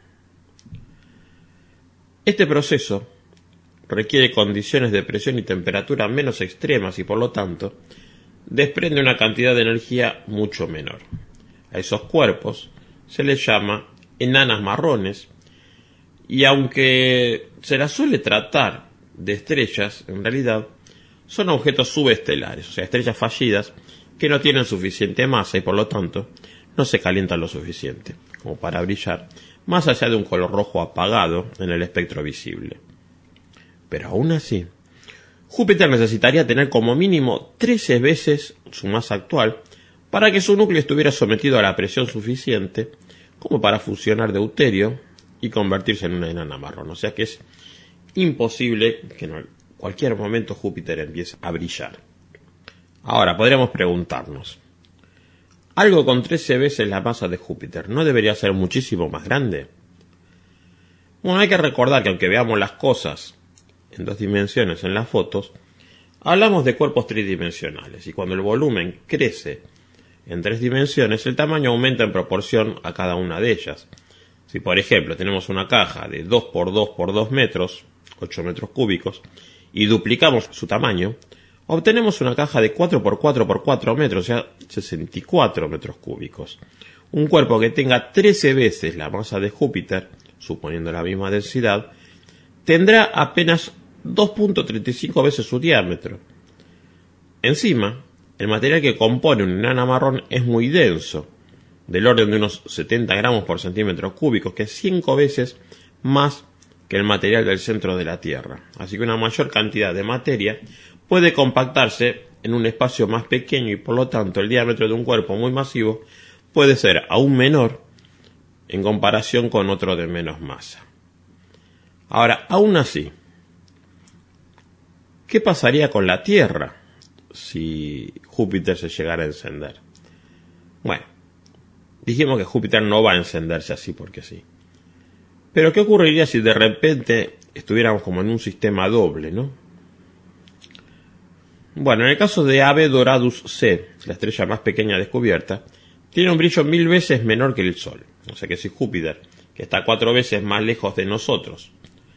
Este proceso requiere condiciones de presión y temperatura menos extremas y, por lo tanto, desprende una cantidad de energía mucho menor. A esos cuerpos se les llama enanas marrones, y aunque se las suele tratar de estrellas, en realidad son objetos subestelares, o sea, estrellas fallidas que no tienen suficiente masa y por lo tanto no se calientan lo suficiente como para brillar más allá de un color rojo apagado en el espectro visible. Pero aún así, Júpiter necesitaría tener como mínimo trece veces su masa actual para que su núcleo estuviera sometido a la presión suficiente como para fusionar deuterio y convertirse en una enana marrón. O sea que es imposible que en cualquier momento Júpiter empiece a brillar. Ahora, podríamos preguntarnos, ¿algo con trece veces la masa de Júpiter no debería ser muchísimo más grande? Bueno, hay que recordar que aunque veamos las cosas en dos dimensiones en las fotos, hablamos de cuerpos tridimensionales, y cuando el volumen crece en tres dimensiones, el tamaño aumenta en proporción a cada una de ellas. Si, por ejemplo, tenemos una caja de dos por dos por dos metros, ocho metros cúbicos, y duplicamos su tamaño, obtenemos una caja de cuatro por cuatro por cuatro metros, o sea, sesenta y cuatro metros cúbicos. Un cuerpo que tenga trece veces la masa de Júpiter, suponiendo la misma densidad, tendrá apenas dos punto treinta y cinco veces su diámetro. Encima, el material que compone una enana marrón es muy denso, del orden de unos setenta gramos por centímetro cúbico, que es cinco veces más que el material del centro de la Tierra. Así que una mayor cantidad de materia puede compactarse en un espacio más pequeño y por lo tanto el diámetro de un cuerpo muy masivo puede ser aún menor en comparación con otro de menos masa. Ahora, aún así, ¿qué pasaría con la Tierra si Júpiter se llegara a encender? Bueno, dijimos que Júpiter no va a encenderse así porque sí. Pero ¿qué ocurriría si de repente estuviéramos como en un sistema doble, no? Bueno, en el caso de A B Doradus C, la estrella más pequeña descubierta, tiene un brillo mil veces menor que el Sol. O sea que si Júpiter, que está cuatro veces más lejos de nosotros,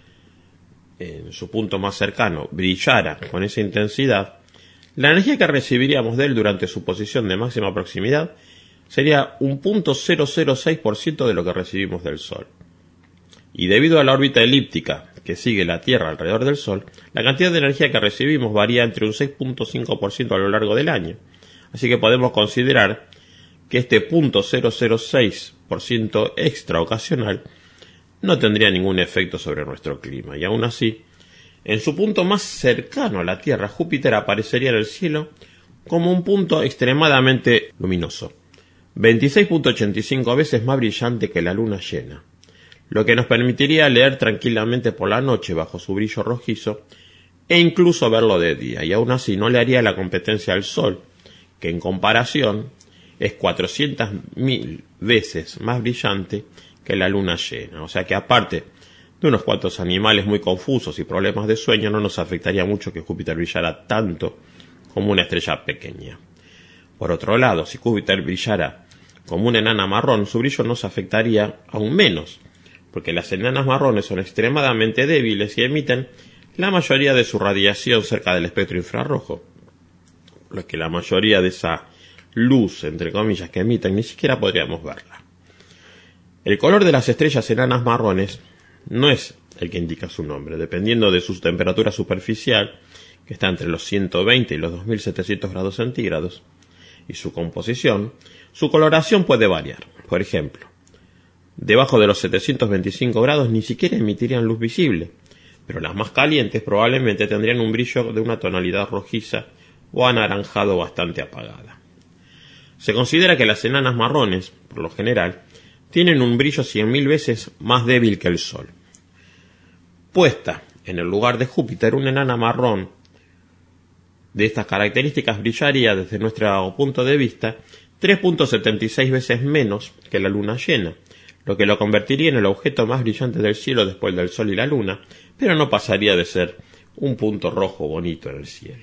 en su punto más cercano, brillara con esa intensidad, la energía que recibiríamos de él durante su posición de máxima proximidad sería un punto cero cero seis por ciento de lo que recibimos del Sol. Y debido a la órbita elíptica que sigue la Tierra alrededor del Sol, la cantidad de energía que recibimos varía entre un seis punto cinco por ciento a lo largo del año. Así que podemos considerar que este punto cero cero seis por ciento extra ocasional no tendría ningún efecto sobre nuestro clima. Y aún así, en su punto más cercano a la Tierra, Júpiter aparecería en el cielo como un punto extremadamente luminoso, veintiséis punto ochenta y cinco veces más brillante que la luna llena, lo que nos permitiría leer tranquilamente por la noche bajo su brillo rojizo e incluso verlo de día, y aún así no le haría la competencia al Sol, que en comparación es cuatrocientas mil veces más brillante que la luna llena. O sea que aparte de unos cuantos animales muy confusos y problemas de sueño, no nos afectaría mucho que Júpiter brillara tanto como una estrella pequeña. Por otro lado, si Júpiter brillara como una enana marrón, su brillo nos afectaría aún menos, porque las enanas marrones son extremadamente débiles y emiten la mayoría de su radiación cerca del espectro infrarrojo, por lo que la mayoría de esa luz, entre comillas, que emiten ni siquiera podríamos verla. El color de las estrellas enanas marrones no es el que indica su nombre, dependiendo de su temperatura superficial, que está entre los ciento veinte y los dos mil setecientos grados centígrados, y su composición, su coloración puede variar. Por ejemplo, debajo de los setecientos veinticinco grados ni siquiera emitirían luz visible, pero las más calientes probablemente tendrían un brillo de una tonalidad rojiza o anaranjado bastante apagada. Se considera que las enanas marrones, por lo general, tienen un brillo cien mil veces más débil que el Sol. Puesta en el lugar de Júpiter, una enana marrón de estas características brillaría, desde nuestro punto de vista, tres punto setenta y seis veces menos que la luna llena, lo que lo convertiría en el objeto más brillante del cielo después del Sol y la Luna, pero no pasaría de ser un punto rojo bonito en el cielo.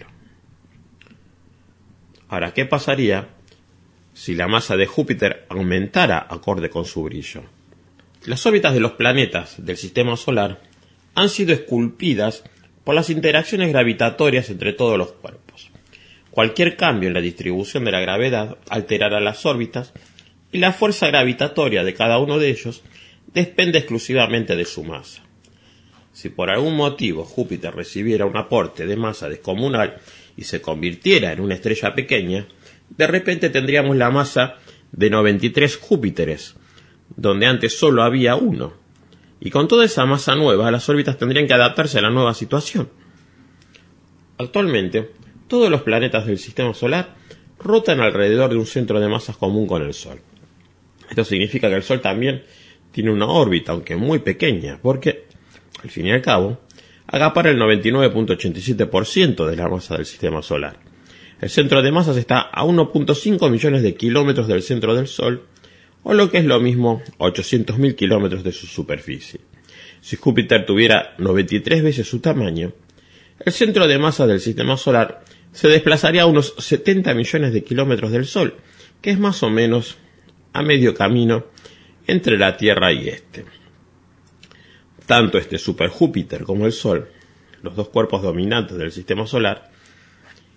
Ahora, ¿qué pasaría si la masa de Júpiter aumentara acorde con su brillo? Las órbitas de los planetas del sistema solar han sido esculpidas por las interacciones gravitatorias entre todos los cuerpos. Cualquier cambio en la distribución de la gravedad alterará las órbitas, y la fuerza gravitatoria de cada uno de ellos depende exclusivamente de su masa. Si por algún motivo Júpiter recibiera un aporte de masa descomunal y se convirtiera en una estrella pequeña, de repente tendríamos la masa de noventa y tres Júpiteres, donde antes solo había uno. Y con toda esa masa nueva, las órbitas tendrían que adaptarse a la nueva situación. Actualmente, todos los planetas del sistema solar rotan alrededor de un centro de masas común con el Sol. Esto significa que el Sol también tiene una órbita, aunque muy pequeña, porque, al fin y al cabo, acapara el noventa y nueve punto ochenta y siete por ciento de la masa del sistema solar. El centro de masas está a uno punto cinco millones de kilómetros del centro del Sol, o lo que es lo mismo, ochocientos mil kilómetros de su superficie. Si Júpiter tuviera noventa y tres veces su tamaño, el centro de masa del sistema solar se desplazaría a unos setenta millones de kilómetros del Sol, que es más o menos a medio camino entre la Tierra y este. Tanto este superjúpiter como el Sol, los dos cuerpos dominantes del sistema solar,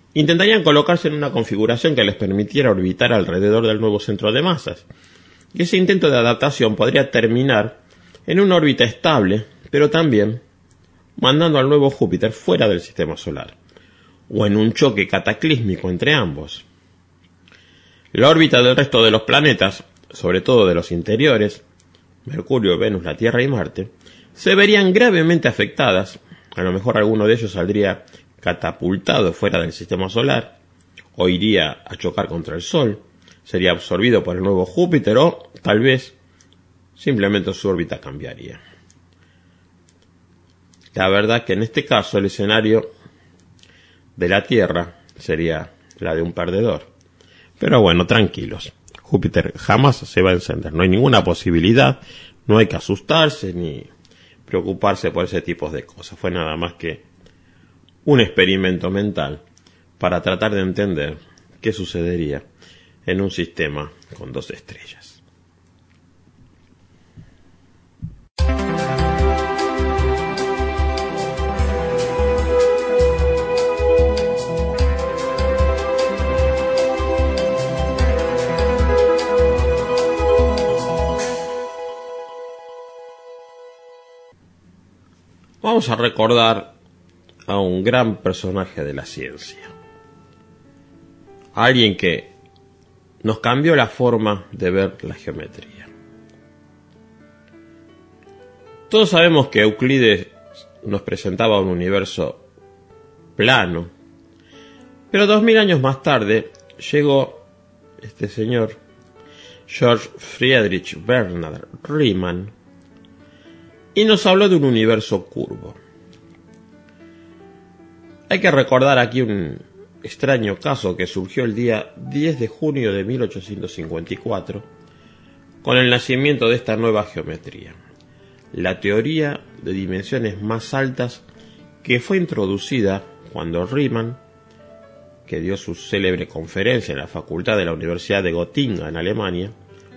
intentarían colocarse en una configuración que les permitiera orbitar alrededor del nuevo centro de masas. Y ese intento de adaptación podría terminar en una órbita estable, pero también mandando al nuevo Júpiter fuera del sistema solar, o en un choque cataclísmico entre ambos. La órbita del resto de los planetas, sobre todo de los interiores, Mercurio, Venus, la Tierra y Marte, se verían gravemente afectadas. A lo mejor alguno de ellos saldría catapultado fuera del sistema solar, o iría a chocar contra el Sol, sería absorbido por el nuevo Júpiter, o tal vez simplemente su órbita cambiaría. La verdad que en este caso el escenario de la Tierra sería la de un perdedor. Pero bueno, tranquilos, Júpiter jamás se va a encender, no hay ninguna posibilidad, no hay que asustarse ni preocuparse por ese tipo de cosas. Fue nada más que un experimento mental para tratar de entender qué sucedería en un sistema con dos estrellas. Vamos a recordar a un gran personaje de la ciencia, alguien que nos cambió la forma de ver la geometría. Todos sabemos que Euclides nos presentaba un universo plano, pero dos mil años más tarde llegó este señor, Georg Friedrich Bernhard Riemann, y nos habló de un universo curvo. Hay que recordar aquí un extraño caso que surgió el día diez de junio de mil ochocientos cincuenta y cuatro, con el nacimiento de esta nueva geometría, la teoría de dimensiones más altas, que fue introducida cuando Riemann, que dio su célebre conferencia en la facultad de la Universidad de Gotinga en Alemania,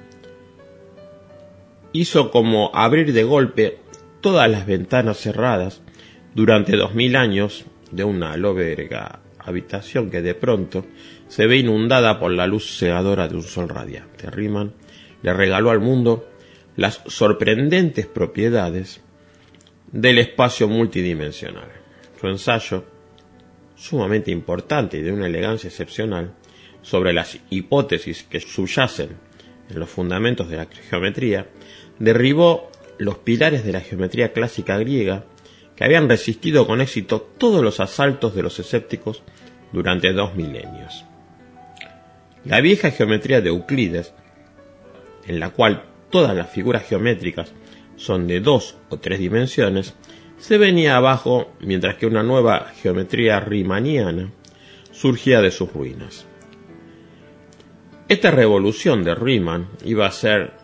hizo como abrir de golpe todas las ventanas cerradas durante dos mil años de una lóbrega habitación que de pronto se ve inundada por la luz cegadora de un sol radiante. Riemann le regaló al mundo las sorprendentes propiedades del espacio multidimensional. Su ensayo, sumamente importante y de una elegancia excepcional, sobre las hipótesis que subyacen en los fundamentos de la geometría, derribó los pilares de la geometría clásica griega, que habían resistido con éxito todos los asaltos de los escépticos durante dos milenios. La vieja geometría de Euclides, en la cual todas las figuras geométricas son de dos o tres dimensiones, se venía abajo, mientras que una nueva geometría riemanniana surgía de sus ruinas. Esta revolución de Riemann iba a ser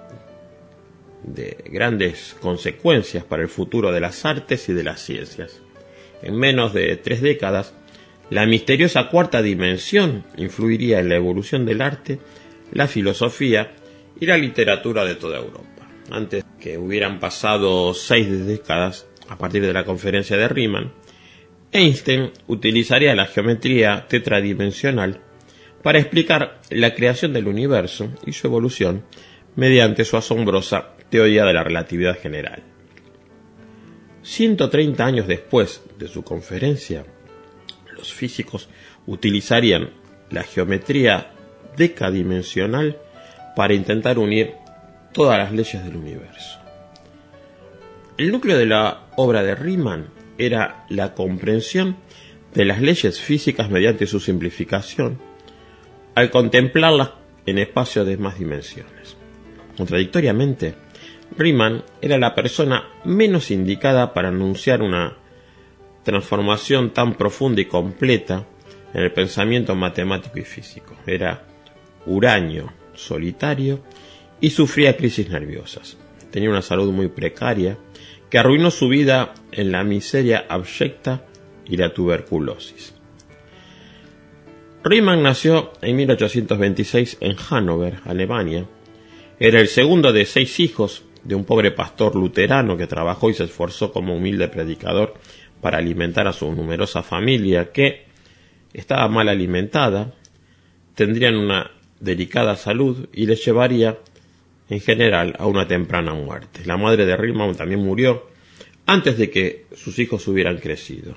de grandes consecuencias para el futuro de las artes y de las ciencias. En menos de tres décadas, la misteriosa cuarta dimensión influiría en la evolución del arte, la filosofía y la literatura de toda Europa. Antes que hubieran pasado seis décadas a partir de la conferencia de Riemann, Einstein utilizaría la geometría tetradimensional para explicar la creación del universo y su evolución mediante su asombrosa teoría de la relatividad general. ciento treinta años después de su conferencia, los físicos utilizarían la geometría decadimensional para intentar unir todas las leyes del universo. El núcleo de la obra de Riemann era la comprensión de las leyes físicas mediante su simplificación, al contemplarlas en espacios de más dimensiones. Contradictoriamente, Riemann era la persona menos indicada para anunciar una transformación tan profunda y completa en el pensamiento matemático y físico. Era huraño, solitario y sufría crisis nerviosas. Tenía una salud muy precaria que arruinó su vida en la miseria abyecta y la tuberculosis. Riemann nació en mil ochocientos veintiséis en Hannover, Alemania. Era el segundo de seis hijos de un pobre pastor luterano que trabajó y se esforzó como humilde predicador para alimentar a su numerosa familia, que estaba mal alimentada, tendrían una delicada salud y les llevaría, en general, a una temprana muerte. La madre de Riemann también murió antes de que sus hijos hubieran crecido.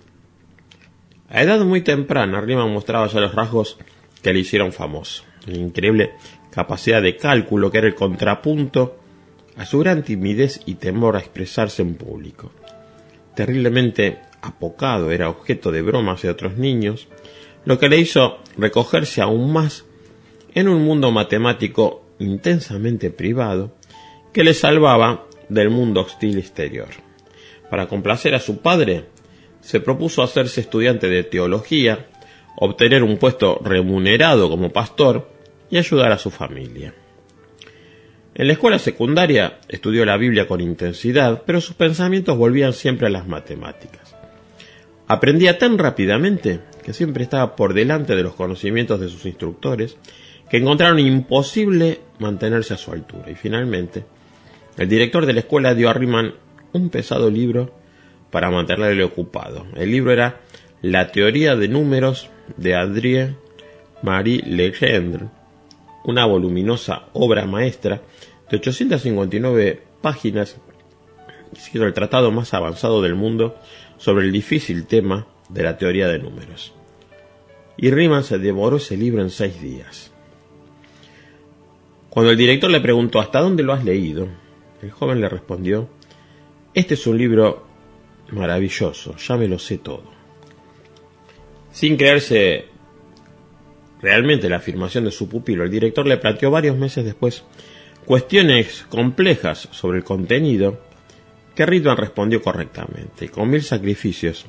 A edad muy temprana, Riemann mostraba ya los rasgos que le hicieron famoso. Una increíble capacidad de cálculo que era el contrapunto a su gran timidez y temor a expresarse en público. Terriblemente apocado, era objeto de bromas de otros niños, lo que le hizo recogerse aún más en un mundo matemático intensamente privado que le salvaba del mundo hostil exterior. Para complacer a su padre, se propuso hacerse estudiante de teología, obtener un puesto remunerado como pastor y ayudar a su familia. En la escuela secundaria estudió la Biblia con intensidad, pero sus pensamientos volvían siempre a las matemáticas. Aprendía tan rápidamente que siempre estaba por delante de los conocimientos de sus instructores, que encontraron imposible mantenerse a su altura. Y finalmente, el director de la escuela dio a Riemann un pesado libro para mantenerle ocupado. El libro era La teoría de números de André-Marie Legendre, una voluminosa obra maestra de ochocientas cincuenta y nueve páginas, siendo el tratado más avanzado del mundo sobre el difícil tema de la teoría de números. Y Riemann se devoró ese libro en seis días. Cuando el director le preguntó ¿hasta dónde lo has leído?, el joven le respondió: este es un libro maravilloso, ya me lo sé todo. Sin creerse realmente la afirmación de su pupilo, el director le planteó varios meses después cuestiones complejas sobre el contenido que Riemann respondió correctamente, y con mil sacrificios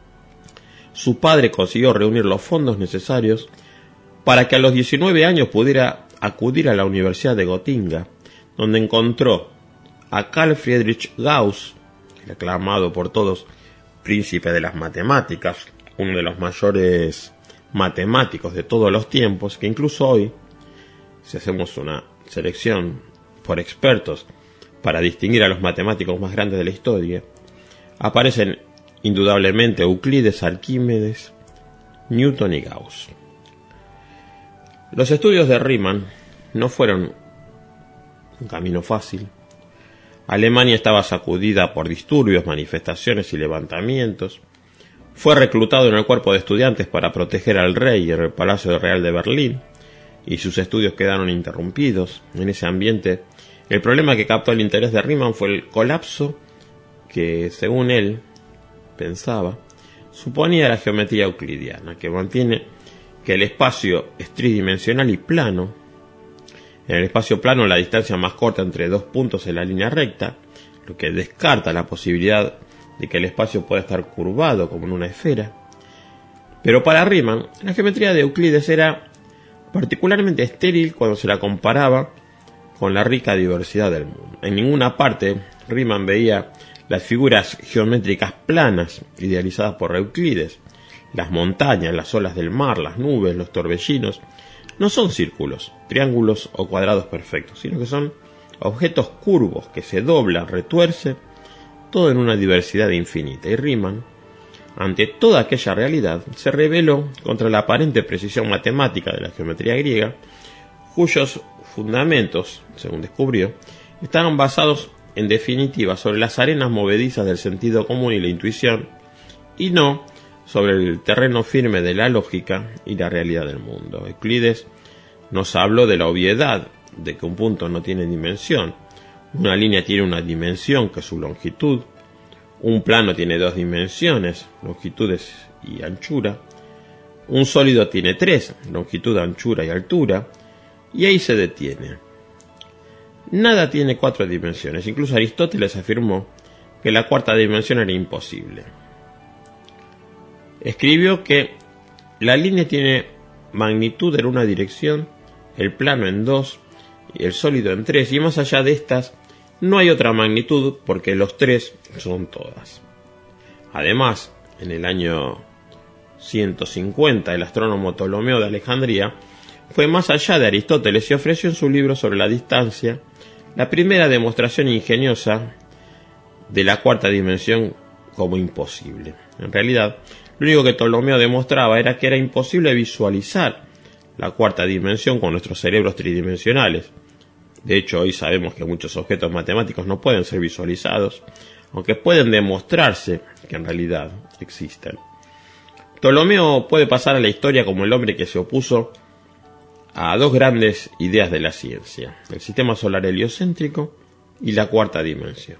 su padre consiguió reunir los fondos necesarios para que a los diecinueve años pudiera acudir a la Universidad de Gotinga, donde encontró a Carl Friedrich Gauss, el aclamado por todos príncipe de las matemáticas, uno de los mayores matemáticos de todos los tiempos, que incluso hoy, si hacemos una selección por expertos para distinguir a los matemáticos más grandes de la historia, aparecen indudablemente Euclides, Arquímedes, Newton y Gauss. Los estudios de Riemann no fueron un camino fácil. Alemania estaba sacudida por disturbios, manifestaciones y levantamientos. Fue reclutado en el cuerpo de estudiantes para proteger al rey en el Palacio Real de Berlín, y sus estudios quedaron interrumpidos. En ese ambiente, el problema que captó el interés de Riemann fue el colapso que, según él pensaba, suponía la geometría euclidiana, que mantiene que el espacio es tridimensional y plano. En el espacio plano, la distancia más corta entre dos puntos es la línea recta, lo que descarta la posibilidad de que el espacio pueda estar curvado como en una esfera. Pero para Riemann, la geometría de Euclides era particularmente estéril cuando se la comparaba con la rica diversidad del mundo. En ninguna parte Riemann veía las figuras geométricas planas idealizadas por Euclides. Las montañas, las olas del mar, las nubes, los torbellinos, no son círculos, triángulos o cuadrados perfectos, sino que son objetos curvos que se doblan, retuercen, todo en una diversidad infinita. Y Riemann, ante toda aquella realidad, se rebeló contra la aparente precisión matemática de la geometría griega, cuyos fundamentos, según descubrió, estaban basados en definitiva sobre las arenas movedizas del sentido común y la intuición, y no sobre el terreno firme de la lógica y la realidad del mundo. Euclides nos habló de la obviedad de que un punto no tiene dimensión. Una línea tiene una dimensión, que es su longitud. Un plano tiene dos dimensiones, longitudes y anchura. Un sólido tiene tres, longitud, anchura y altura. Y ahí se detiene. Nada tiene cuatro dimensiones. Incluso Aristóteles afirmó que la cuarta dimensión era imposible. Escribió que la línea tiene magnitud en una dirección, el plano en dos y el sólido en tres, y más allá de estas no hay otra magnitud porque los tres son todas. Además, en el año ciento cincuenta, el astrónomo Ptolomeo de Alejandría fue más allá de Aristóteles y ofreció en su libro sobre la distancia la primera demostración ingeniosa de la cuarta dimensión como imposible. En realidad, lo único que Ptolomeo demostraba era que era imposible visualizar la cuarta dimensión con nuestros cerebros tridimensionales. De hecho, hoy sabemos que muchos objetos matemáticos no pueden ser visualizados, aunque pueden demostrarse que en realidad existen. Ptolomeo puede pasar a la historia como el hombre que se opuso a dos grandes ideas de la ciencia: el sistema solar heliocéntrico y la cuarta dimensión.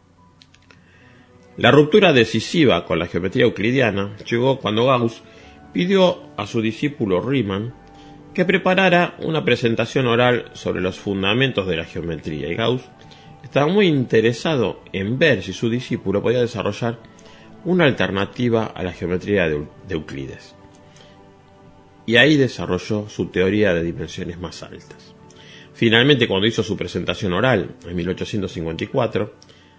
La ruptura decisiva con la geometría euclidiana llegó cuando Gauss pidió a su discípulo Riemann que preparara una presentación oral sobre los fundamentos de la geometría, y Gauss estaba muy interesado en ver si su discípulo podía desarrollar una alternativa a la geometría de Euclides. Y ahí desarrolló su teoría de dimensiones más altas. Finalmente, cuando hizo su presentación oral en mil ochocientos cincuenta y cuatro,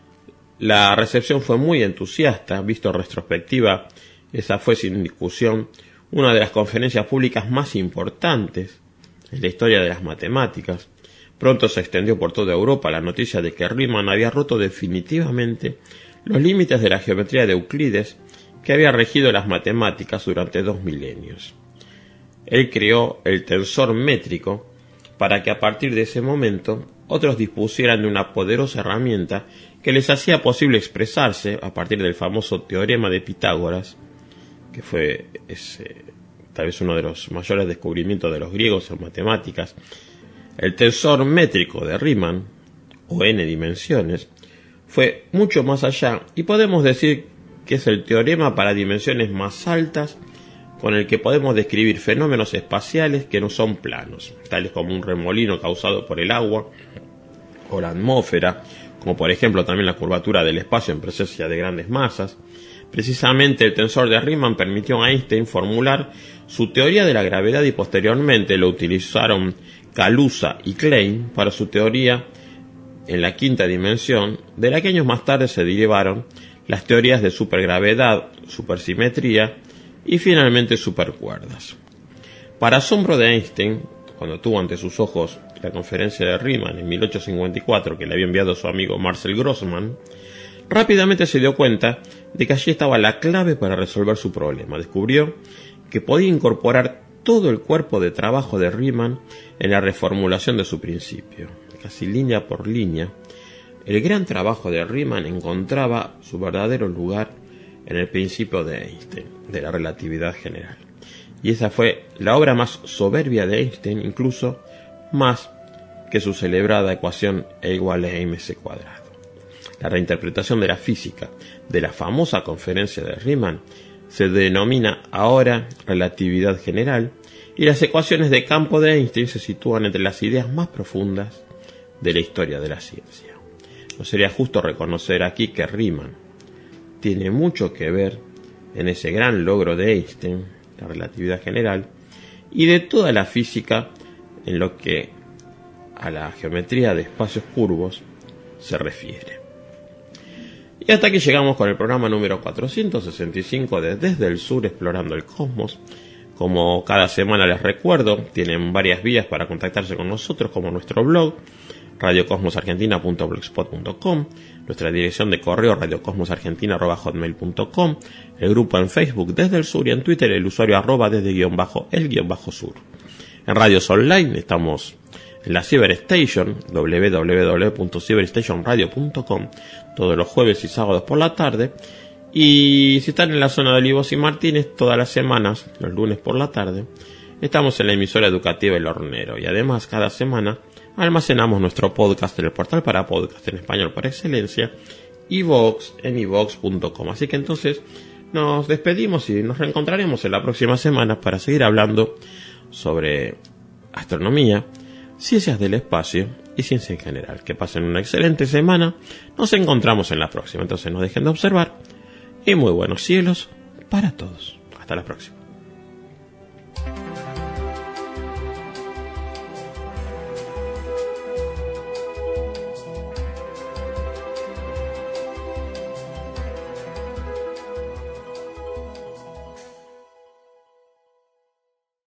la recepción fue muy entusiasta. Visto en retrospectiva, esa fue sin discusión una de las conferencias públicas más importantes en la historia de las matemáticas. Pronto se extendió por toda Europa la noticia de que Riemann había roto definitivamente los límites de la geometría de Euclides, que había regido las matemáticas durante dos milenios. Él creó el tensor métrico para que a partir de ese momento otros dispusieran de una poderosa herramienta que les hacía posible expresarse a partir del famoso teorema de Pitágoras, que fue ese, tal vez uno de los mayores descubrimientos de los griegos en matemáticas. El tensor métrico de Riemann, o n dimensiones, fue mucho más allá, y podemos decir que es el teorema para dimensiones más altas con el que podemos describir fenómenos espaciales que no son planos, tales como un remolino causado por el agua o la atmósfera, como por ejemplo también la curvatura del espacio en presencia de grandes masas. Precisamente el tensor de Riemann permitió a Einstein formular su teoría de la gravedad, y posteriormente lo utilizaron Kaluza y Klein para su teoría en la quinta dimensión, de la que años más tarde se derivaron las teorías de supergravedad, supersimetría y finalmente supercuerdas. Para asombro de Einstein, cuando tuvo ante sus ojos la conferencia de Riemann en mil ochocientos cincuenta y cuatro que le había enviado su amigo Marcel Grossmann, rápidamente se dio cuenta de que allí estaba la clave para resolver su problema. Descubrió que podía incorporar todo el cuerpo de trabajo de Riemann en la reformulación de su principio. Casi línea por línea, el gran trabajo de Riemann encontraba su verdadero lugar en el principio de Einstein, de la relatividad general. Y esa fue la obra más soberbia de Einstein, incluso más que su celebrada ecuación E igual a mc cuadrado. La reinterpretación de la física de la famosa conferencia de Riemann se denomina ahora relatividad general, y las ecuaciones de campo de Einstein se sitúan entre las ideas más profundas de la historia de la ciencia. No sería justo reconocer aquí que Riemann tiene mucho que ver en ese gran logro de Einstein, la relatividad general, y de toda la física en lo que a la geometría de espacios curvos se refiere. Y hasta aquí llegamos con el programa número cuatrocientos sesenta y cinco de Desde el Sur Explorando el Cosmos. Como cada semana les recuerdo, tienen varias vías para contactarse con nosotros, como nuestro blog radio cosmos argentina punto blogspot punto com, nuestra dirección de correo radio cosmos argentina arroba hotmail punto com, el grupo en Facebook Desde el Sur, y en Twitter el usuario arroba desde guión bajo el guión bajo sur. En radios online estamos en la Cyberstation, doble u doble u doble u punto cyberstation radio punto com, todos los jueves y sábados por la tarde. Y si están en la zona de Olivos y Martínez, todas las semanas, los lunes por la tarde, estamos en la emisora educativa El Hornero. Y además, cada semana almacenamos nuestro podcast en el portal para podcast en español por excelencia, iVox, en iVox punto com. Así que entonces nos despedimos y nos reencontraremos en la próxima semana para seguir hablando sobre astronomía, ciencias del espacio y ciencia en general. Que pasen una excelente semana. Nos encontramos en la próxima. Entonces no dejen de observar. Y muy buenos cielos para todos. Hasta la próxima.